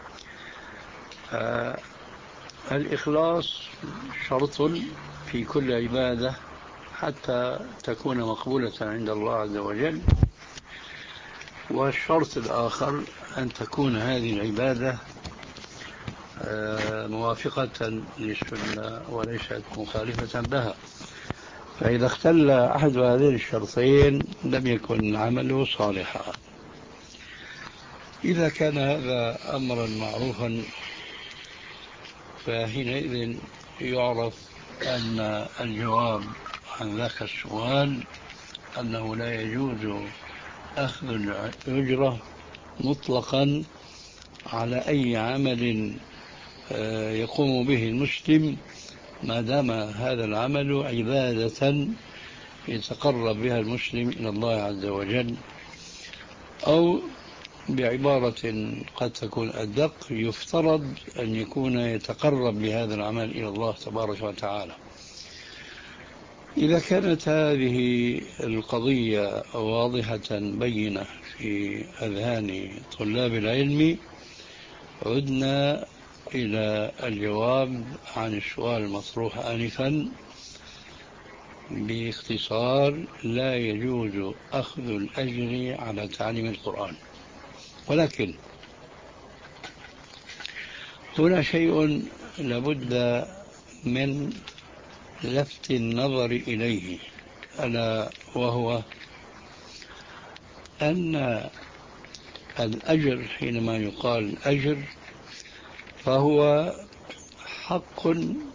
الإخلاص شرط في كل عبادة حتى تكون مقبولة عند الله عز وجل. والشرط الآخر أن تكون هذه العبادة موافقة للسنة وليست مخالفة لها، فإذا اختل أحد هذين الشرطين لم يكن عمله صالحا. إذا كان هذا أمرا معروفا فحينئذ يعرف أن الجواب عن ذاك السؤال أنه لا يجوز أخذ الأجرة مطلقا على أي عمل يقوم به المسلم ما دام هذا العمل عبادة يتقرب بها المسلم إلى الله عز وجل، أو بعبارة قد تكون أدق: يفترض أن يكون يتقرب بهذا العمل إلى الله تبارك وتعالى. إذا كانت هذه القضية واضحة بينة في أذهان طلاب العلم، عدنا إلى الجواب عن السؤال المطروح آنفا باختصار: لا يجوز أخذ الأجر على تعليم القرآن. ولكن هنا شيء لابد من لفت النظر إليه، ألا وهو أن الأجر حينما يقال أجر فهو حق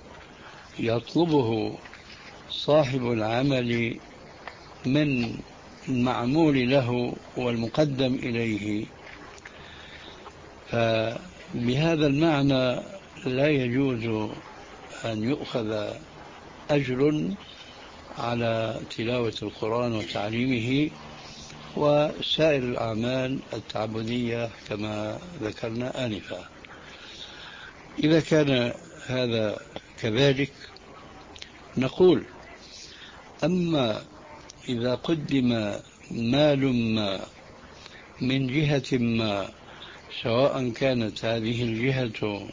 يطلبه صاحب العمل من المعمول له والمقدم إليه. فبهذا المعنى لا يجوز أن يؤخذ أجر على تلاوة القرآن وتعليمه وسائر الأعمال التعبدية كما ذكرنا آنفا. إذا كان هذا كذلك نقول: أما إذا قدم مال ما من جهة ما، سواء كانت هذه الجهة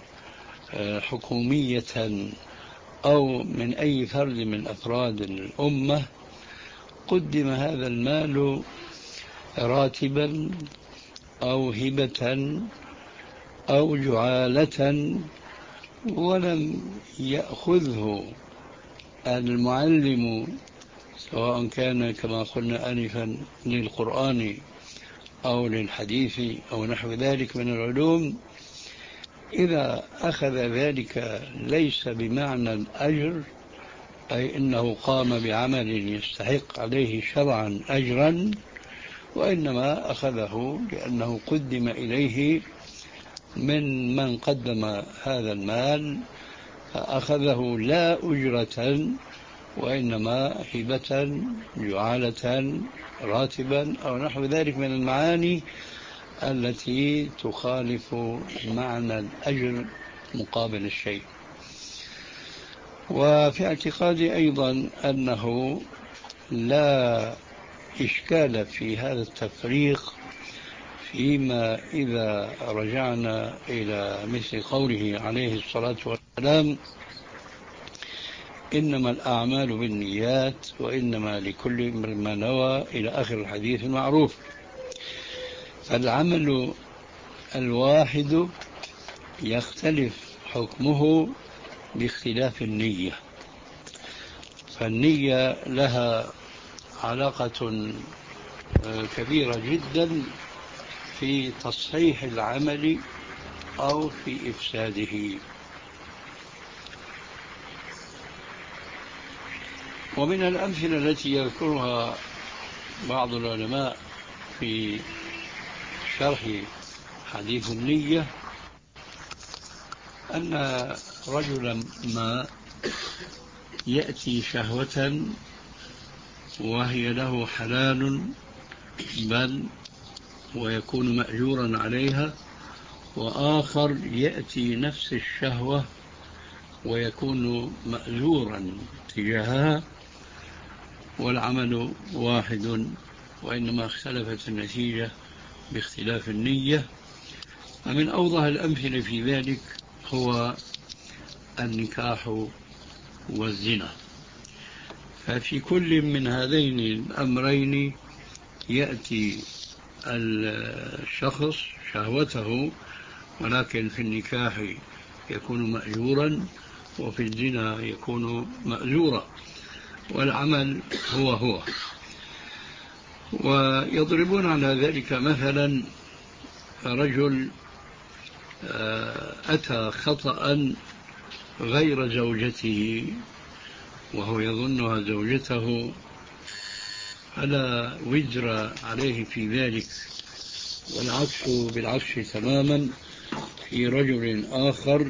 حكومية أو من أي فرد من أفراد الأمة، قدم هذا المال راتبا أو هبة أو جعالة ولم يأخذه المعلم، سواء كان كما قلنا آنفا للقرآن أو للحديث أو نحو ذلك من العلوم، إذا أخذ ذلك ليس بمعنى الأجر، أي أنه قام بعمل يستحق عليه شرعا أجرا، وإنما أخذه لأنه قدم إليه من من قدم هذا المال، فأخذه لا أجرة وإنما هبة جعالة راتبا أو نحو ذلك من المعاني التي تخالف معنى الأجر مقابل الشيء. وفي اعتقادي أيضا أنه لا إشكال في هذا التفريق فيما إذا رجعنا إلى مثل قوله عليه الصلاة والسلام: إنما الأعمال بالنيات وإنما لكل امرئ ما نوى، إلى آخر الحديث المعروف. فالعمل الواحد يختلف حكمه باختلاف النية، فالنية لها علاقة كبيرة جدا في تصحيح العمل أو في إفساده. ومن الأمثلة التي يذكرها بعض العلماء في شرح حديث النية أن رجلا ما يأتي شهوة وهي له حلال بل ويكون مأجورا عليها، وآخر يأتي نفس الشهوة ويكون مأجورا تجاهها، والعمل واحد وإنما اختلفت النتيجة باختلاف النية. ومن أوضح الأمثلة في ذلك هو النكاح والزنا. ففي كل من هذين الأمرين يأتي الشخص شهوته، ولكن في النكاح يكون مأجورا وفي الزنا يكون مأجورا، والعمل هو هو. ويضربون على ذلك مثلا رجل أتى خطأ غير زوجته وهو يظنها زوجته، فلا وزر عليه في ذلك، والعكس بالعكس تماما في رجل آخر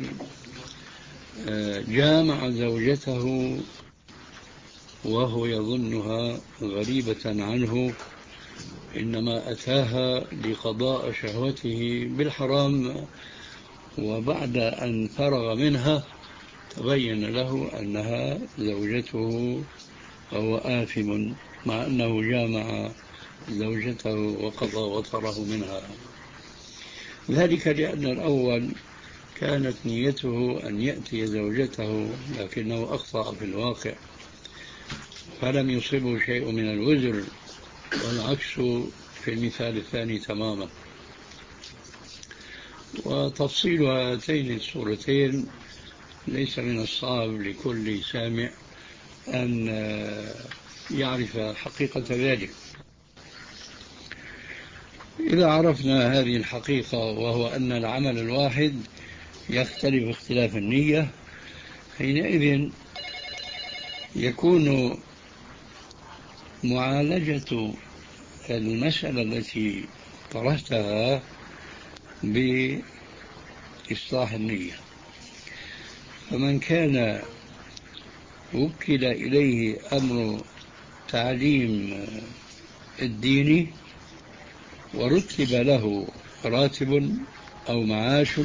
جامع زوجته وهو يظنها غريبة عنه، إنما أتاها لقضاء شهوته بالحرام، وبعد أن فرغ منها تبين له أنها زوجته وهو آثم مع أنه جامع زوجته وقضى وطره منها. ذلك لأن الأول كانت نيته أن يأتي زوجته لكنه أخطأ في الواقع فلم يصبه شيء من الوزر، والعكس في المثال الثاني تماما. وتفصيل هاتين الصورتين ليس من الصعب لكل سامع أن يعرف حقيقة ذلك. إذا عرفنا هذه الحقيقة، وهو أن العمل الواحد يختلف اختلاف النية، حينئذ يكون معالجة المسألة التي طرحتها بإصلاح النية. فمن كان وكل إليه أمر تعليم الدين ورتب له راتب أو معاش،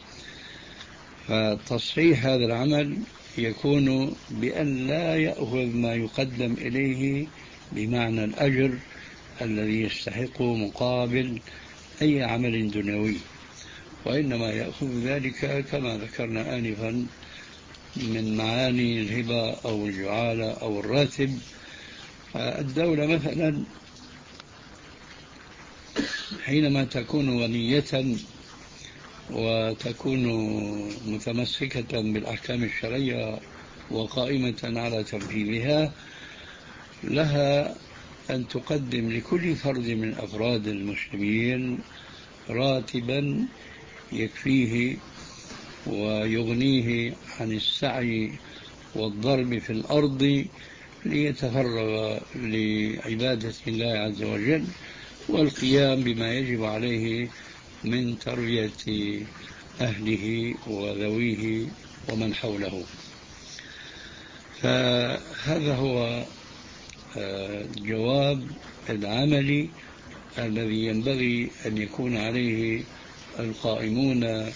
فتصحيح هذا العمل يكون بأن لا يأخذ ما يقدم إليه بمعنى الأجر الذي يستحقه مقابل أي عمل دنيوي، وإنما يأخذ ذلك كما ذكرنا آنفا من معاني الهبة أو الجعالة أو الراتب. الدولة مثلا حينما تكون غنية وتكون متمسكة بالأحكام الشرعية وقائمة على تنفيذها، لها أن تقدم لكل فرد من أفراد المسلمين راتبا يكفيه ويغنيه عن السعي والضرب في الأرض ليتفرغ لعبادة الله عز وجل والقيام بما يجب عليه من تربية أهله وذويه ومن حوله. فهذا هو الجواب العملي الذي ينبغي أن يكون عليه القائمون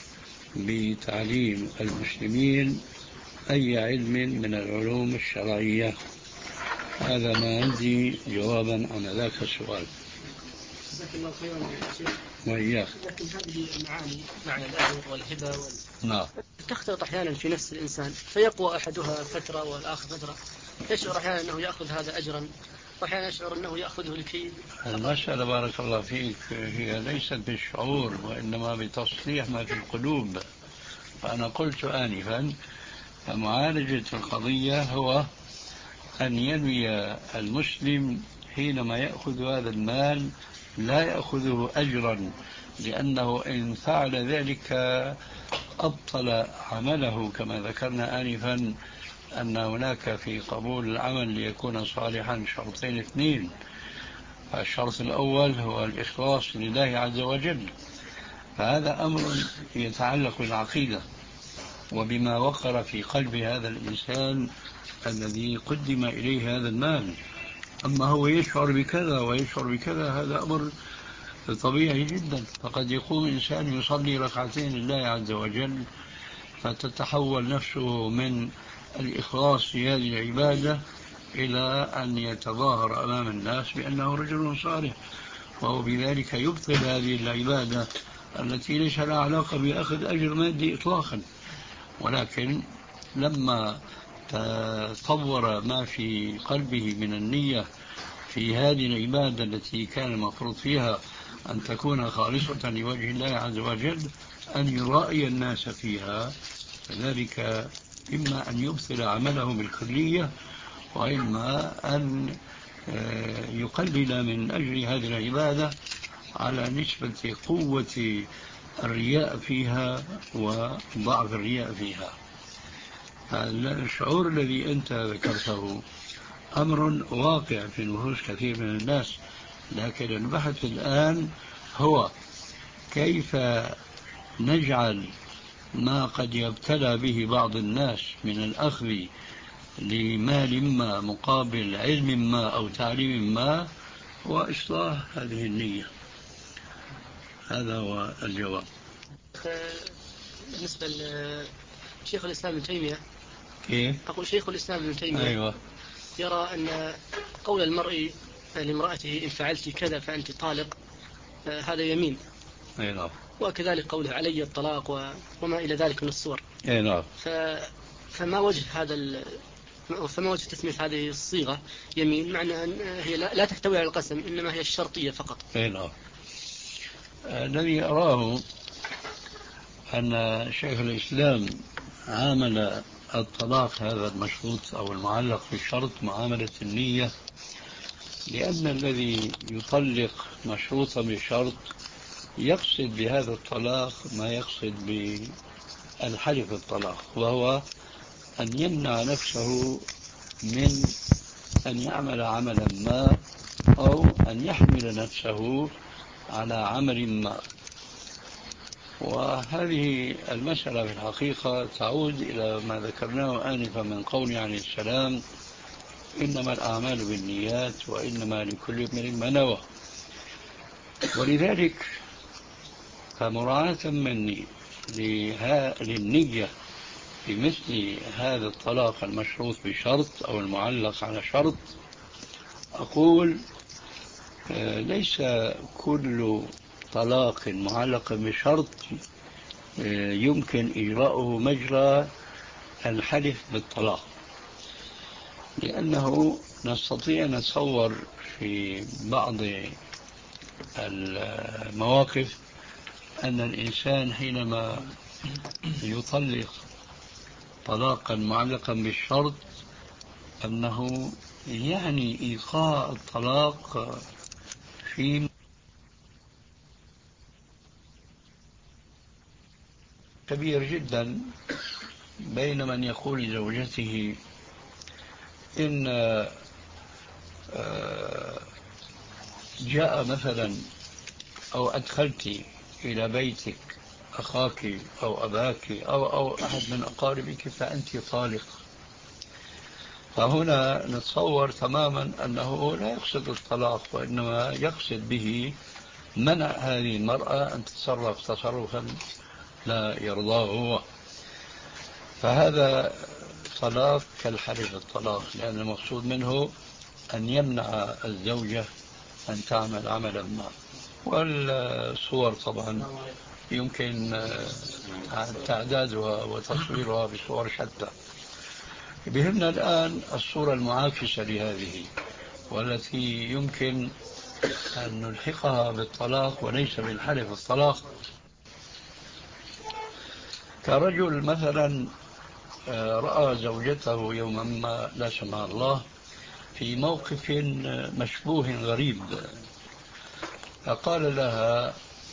بتعليم المسلمين أي علم من العلوم الشرعية. هذا ما عندي جوابا عن ذاك السؤال. جزاك الله خيرا يا شيخ. وإياك. لكن هذه المعاني معنى الأجر والهبة وال... نعم. تختلط أحيانا في نفس الإنسان فيقوى أحدها فترة والآخر فترة، يشعر أحيانا أنه يأخذ هذا أجرا وأحيانا يشعر أنه يأخذه لكي. المسألة بارك الله فيك هي ليست بالشعور وإنما بتصليح ما في القلوب. فأنا قلت آنفا فمعالجة القضية هو أن ينوي المسلم حينما يأخذ هذا المال لا يأخذه أجرا، لأنه إن فعل ذلك أبطل عمله، كما ذكرنا آنفا أن هناك في قبول العمل ليكون صالحا شرطين اثنين. الشرط الأول هو الإخلاص لله عز وجل، فهذا أمر يتعلق بالعقيدة وبما وقر في قلب هذا الإنسان الذي قدم إليه هذا المال. أما هو يشعر بكذا ويشعر بكذا هذا أمر طبيعي جدا. فقد يقوم إنسان يصلي ركعتين لله عز وجل فتتحول نفسه من الإخلاص في هذه العبادة إلى أن يتظاهر أمام الناس بأنه رجل صالح، وهو بذلك يبطل هذه العبادة التي ليس لها علاقة بأخذ أجر مادي إطلاقا. ولكن لما تطور ما في قلبه من النية في هذه العبادة التي كان المفروض فيها أن تكون خالصة لوجه الله عز وجل، أن يرائي الناس فيها، فذلك إما أن يبطل عمله بالكلية وإما أن يقلل من أجل هذه العبادة على نسبة قوة الرياء فيها وضعف الرياء فيها. الشعور الذي أنت ذكرته أمر واقع في نفوس كثير من الناس، لكن البحث الآن هو كيف نجعل ما قد يبتلى به بعض الناس من الأخذ لمال ما مقابل علم ما أو تعليم ما وإصلاح هذه النية. هذا هو الجواب. بالنسبة لشيخ الإسلام ابن تيمية، كيف؟ أقول شيخ الإسلام ابن تيمية أيوة. يرى أن قول المرء لامرأته إن فعلت كذا فأنت طالق هذا يمين. أي نعم. وكذلك قوله علي الطلاق وما إلى ذلك من الصور. أي نعم. ف... فما وجه هذا ال... فما وجه تسمية هذه الصيغة يمين، معنى أن هي لا, لا تحتوي على القسم إنما هي الشرطية فقط. أي نعم. الذي أراه أن شيخ الإسلام عامل الطلاق هذا المشروط أو المعلق بالشرط معاملة النية، لأن الذي يطلق مشروطا بالشرط يقصد بهذا الطلاق ما يقصد بالحلف الطلاق، وهو أن يمنع نفسه من أن يعمل عملا ما أو أن يحمل نفسه على عمل ما. وهذه المسألة في الحقيقة تعود إلى ما ذكرناه آنفا من قوله عليه السلام إنما الأعمال بالنيات وإنما لكل امرئ ما نوى. ولذلك فمراعاة مني للنية في مثل هذا الطلاق المشروط بشرط أو المعلق على شرط، أقول ليس كل طلاق معلق بشرط يمكن إجراؤه مجرى الحلف بالطلاق، لأنه نستطيع أن نتصور في بعض المواقف أن الإنسان حينما يطلق طلاقا معلقا بالشرط أنه يعني إيقاع الطلاق في كبير جدا بين من يقول لزوجته إن جاء مثلا أو أدخلت إلى بيتك أخاك أو أباك أو, أو أحد من أقاربك فأنت طالق، فهنا نتصور تماما أنه لا يقصد الطلاق، وإنما يقصد به منع هذه المرأة أن تتصرف تصرفا لا يرضاه هو. فهذا طلاق كالحلف الطلاق، لأن المقصود منه أن يمنع الزوجة أن تعمل عملا ما. والصور طبعا يمكن تعدادها وتصويرها بصور شتى. بهمنا الآن الصورة المعاكسة لهذه، والتي يمكن أن نلحقها بالطلاق وليس بالحلف الطلاق. كرجل مثلا رأى زوجته يوما ما لا سمح الله في موقف مشبوه غريب، فقال لها: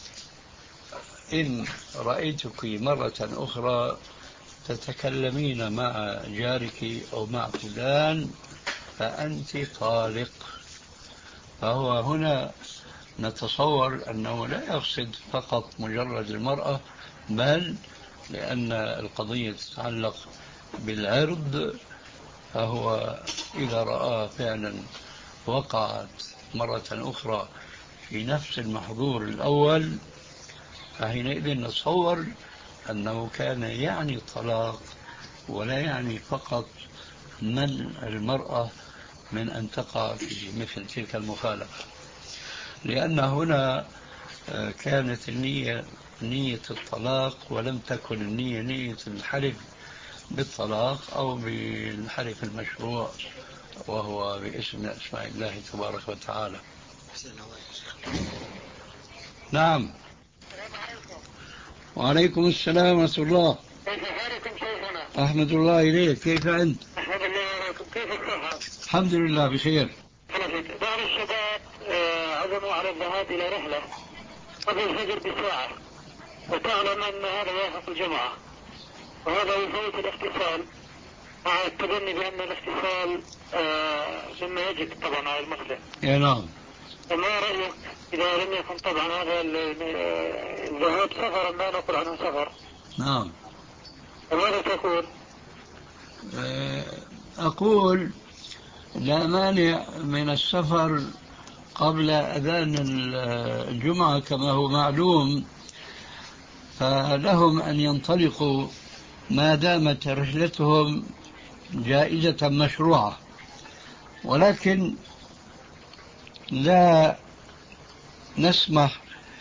إن رأيتك مرة أخرى تتكلمين مع جارك أو مع فلان فأنت طالق. فهو هنا نتصور أنه لا يقصد فقط مجرد المرأة، بل لأن القضية تتعلق بالعرض، فهو إذا رأى فعلا وقعت مرة أخرى في نفس المحظور الأول، فحينئذ نتصور أنه كان يعني الطلاق ولا يعني فقط منع المرأة من أن تقع في مثل تلك المخالفة، لأن هنا كانت النية نية الطلاق ولم تكن النية نية الحلف بالطلاق أو بالحلف المشروع وهو باسم من أسماء الله تبارك وتعالى. نعم. وعليكم السلام ورحمة الله. كيف حالكم شيخنا؟ أحمد الله إليك، كيف أنت؟ أحمد الله عليكم، كيف الصحة؟ الحمد لله بخير. بعض الشباب عزموا على الذهاب إلى رحلة قبل الفجر بساعة، وتعلم أن هذا يوافق الجمعة، وهذا يفوت الاحتفال مع التبني بأن الاحتفال مما يجب طبعا على المسلم. يا نعم. فما رأيك إذا لم يكن طبعا هذا الذهاب سفرا، ما نقول عنه سفر؟ نعم. وماذا تقول؟ أقول لا مانع من السفر قبل أذان الجمعة كما هو معلوم، فلهم أن ينطلقوا ما دامت رحلتهم جائزة مشروعة، ولكن لا نسمح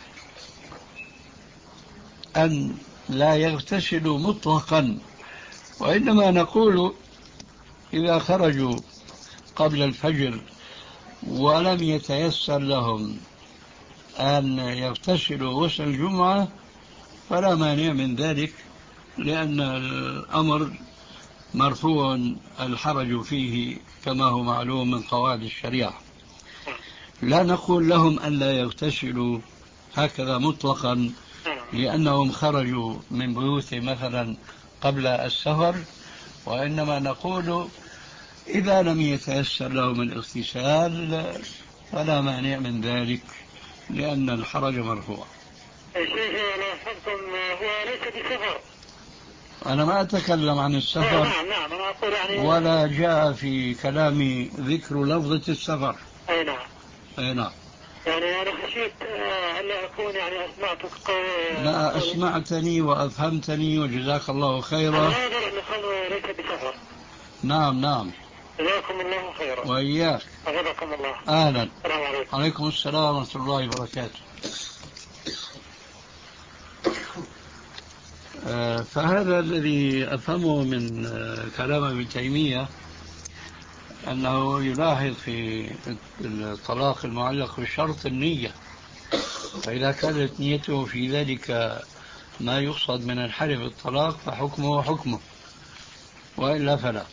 أن لا يغتسلوا مطلقا، وإنما نقول إذا خرجوا قبل الفجر ولم يتيسر لهم أن يغتسلوا غسل الجمعة فلا مانع من ذلك، لأن الأمر مرفوع الحرج فيه كما هو معلوم من قواعد الشريعة. لا نقول لهم أن لا يغتسلوا هكذا مطلقا لأنهم خرجوا من بيوتهم مثلا قبل السفر، وإنما نقول إذا لم يتيسر لهم الاغتسال فلا مانع من ذلك لأن الحرج مرفوع. شيخ أنا أحبكم هو ليس بسفر. أنا ما أتكلم عن السفر. نعم نعم أنا أقول يعني ولا جاء في كلامي ذكر لفظة السفر. أي نعم. أي نعم. يعني أنا خشيت ألا أكون يعني أسمعتك قوي. لا أسمعتني وأفهمتني وجزاك الله خيرا. هذا اللي ليس بسفر. نعم نعم. جزاكم الله خيرا. وإياك. أغفركم الله. أهلا. السلام عليكم. عليكم السلام ورحمة الله وبركاته. فهذا الذي أفهمه من كلام ابن تيمية أنه يلاحظ في الطلاق المعلق بشرط النية، فإذا كانت نيته في ذلك ما يقصد من الحلف الطلاق فحكمه حكمه، وإلا فلا.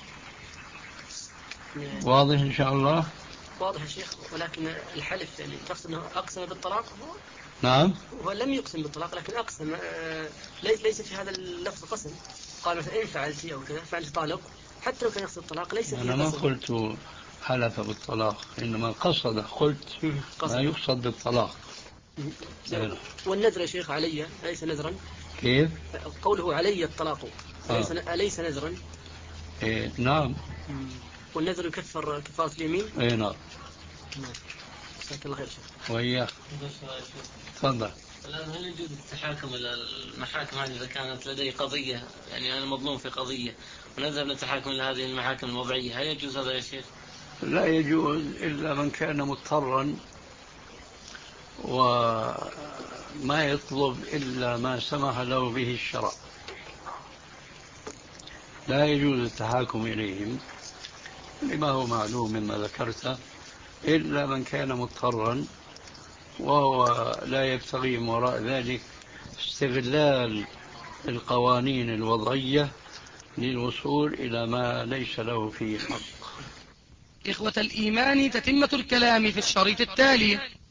واضح إن شاء الله؟ واضح يا شيخ، ولكن الحلف يعني تقصد أنه أقسم بالطلاق؟ نعم. هو لم يقسم بالطلاق لكن أقسم، ليس في هذا اللفظ قسم. قال مثلا إن فعلت أو كذا فأنت طالق، حتى لو كان يقصد الطلاق ليس فيه قسم. أنا ما قلت حلف بالطلاق، إنما قصد، قلت ما يقصد بالطلاق. والنذر يا شيخ علي أليس نذرا؟ كيف؟ قوله علي الطلاق أليس, آه. أليس نذرا؟ إيه نعم. والنذر يكفر كفارة اليمين؟ إيه نعم. نعم. جزاك الله خير شيخ. وإياك. تفضل. الآن هل يجوز التحاكم إلى المحاكم هذه إذا كانت لدي قضية، يعني أنا مظلوم في قضية ونذهب نتحاكم إلى هذه المحاكم الوضعية، هل يجوز هذا يا شيخ؟ لا يجوز إلا من كان مضطرا وما يطلب إلا ما سمح له به الشرع. لا يجوز التحاكم إليهم لما هو معلوم مما ذكرت، إلا من كان مضطرا وهو لا يبتغي من وراء ذلك استغلال القوانين الوضعية للوصول إلى ما ليس له فيه حق. إخوة الإيمان، تتمة الكلام في الشريط التالي.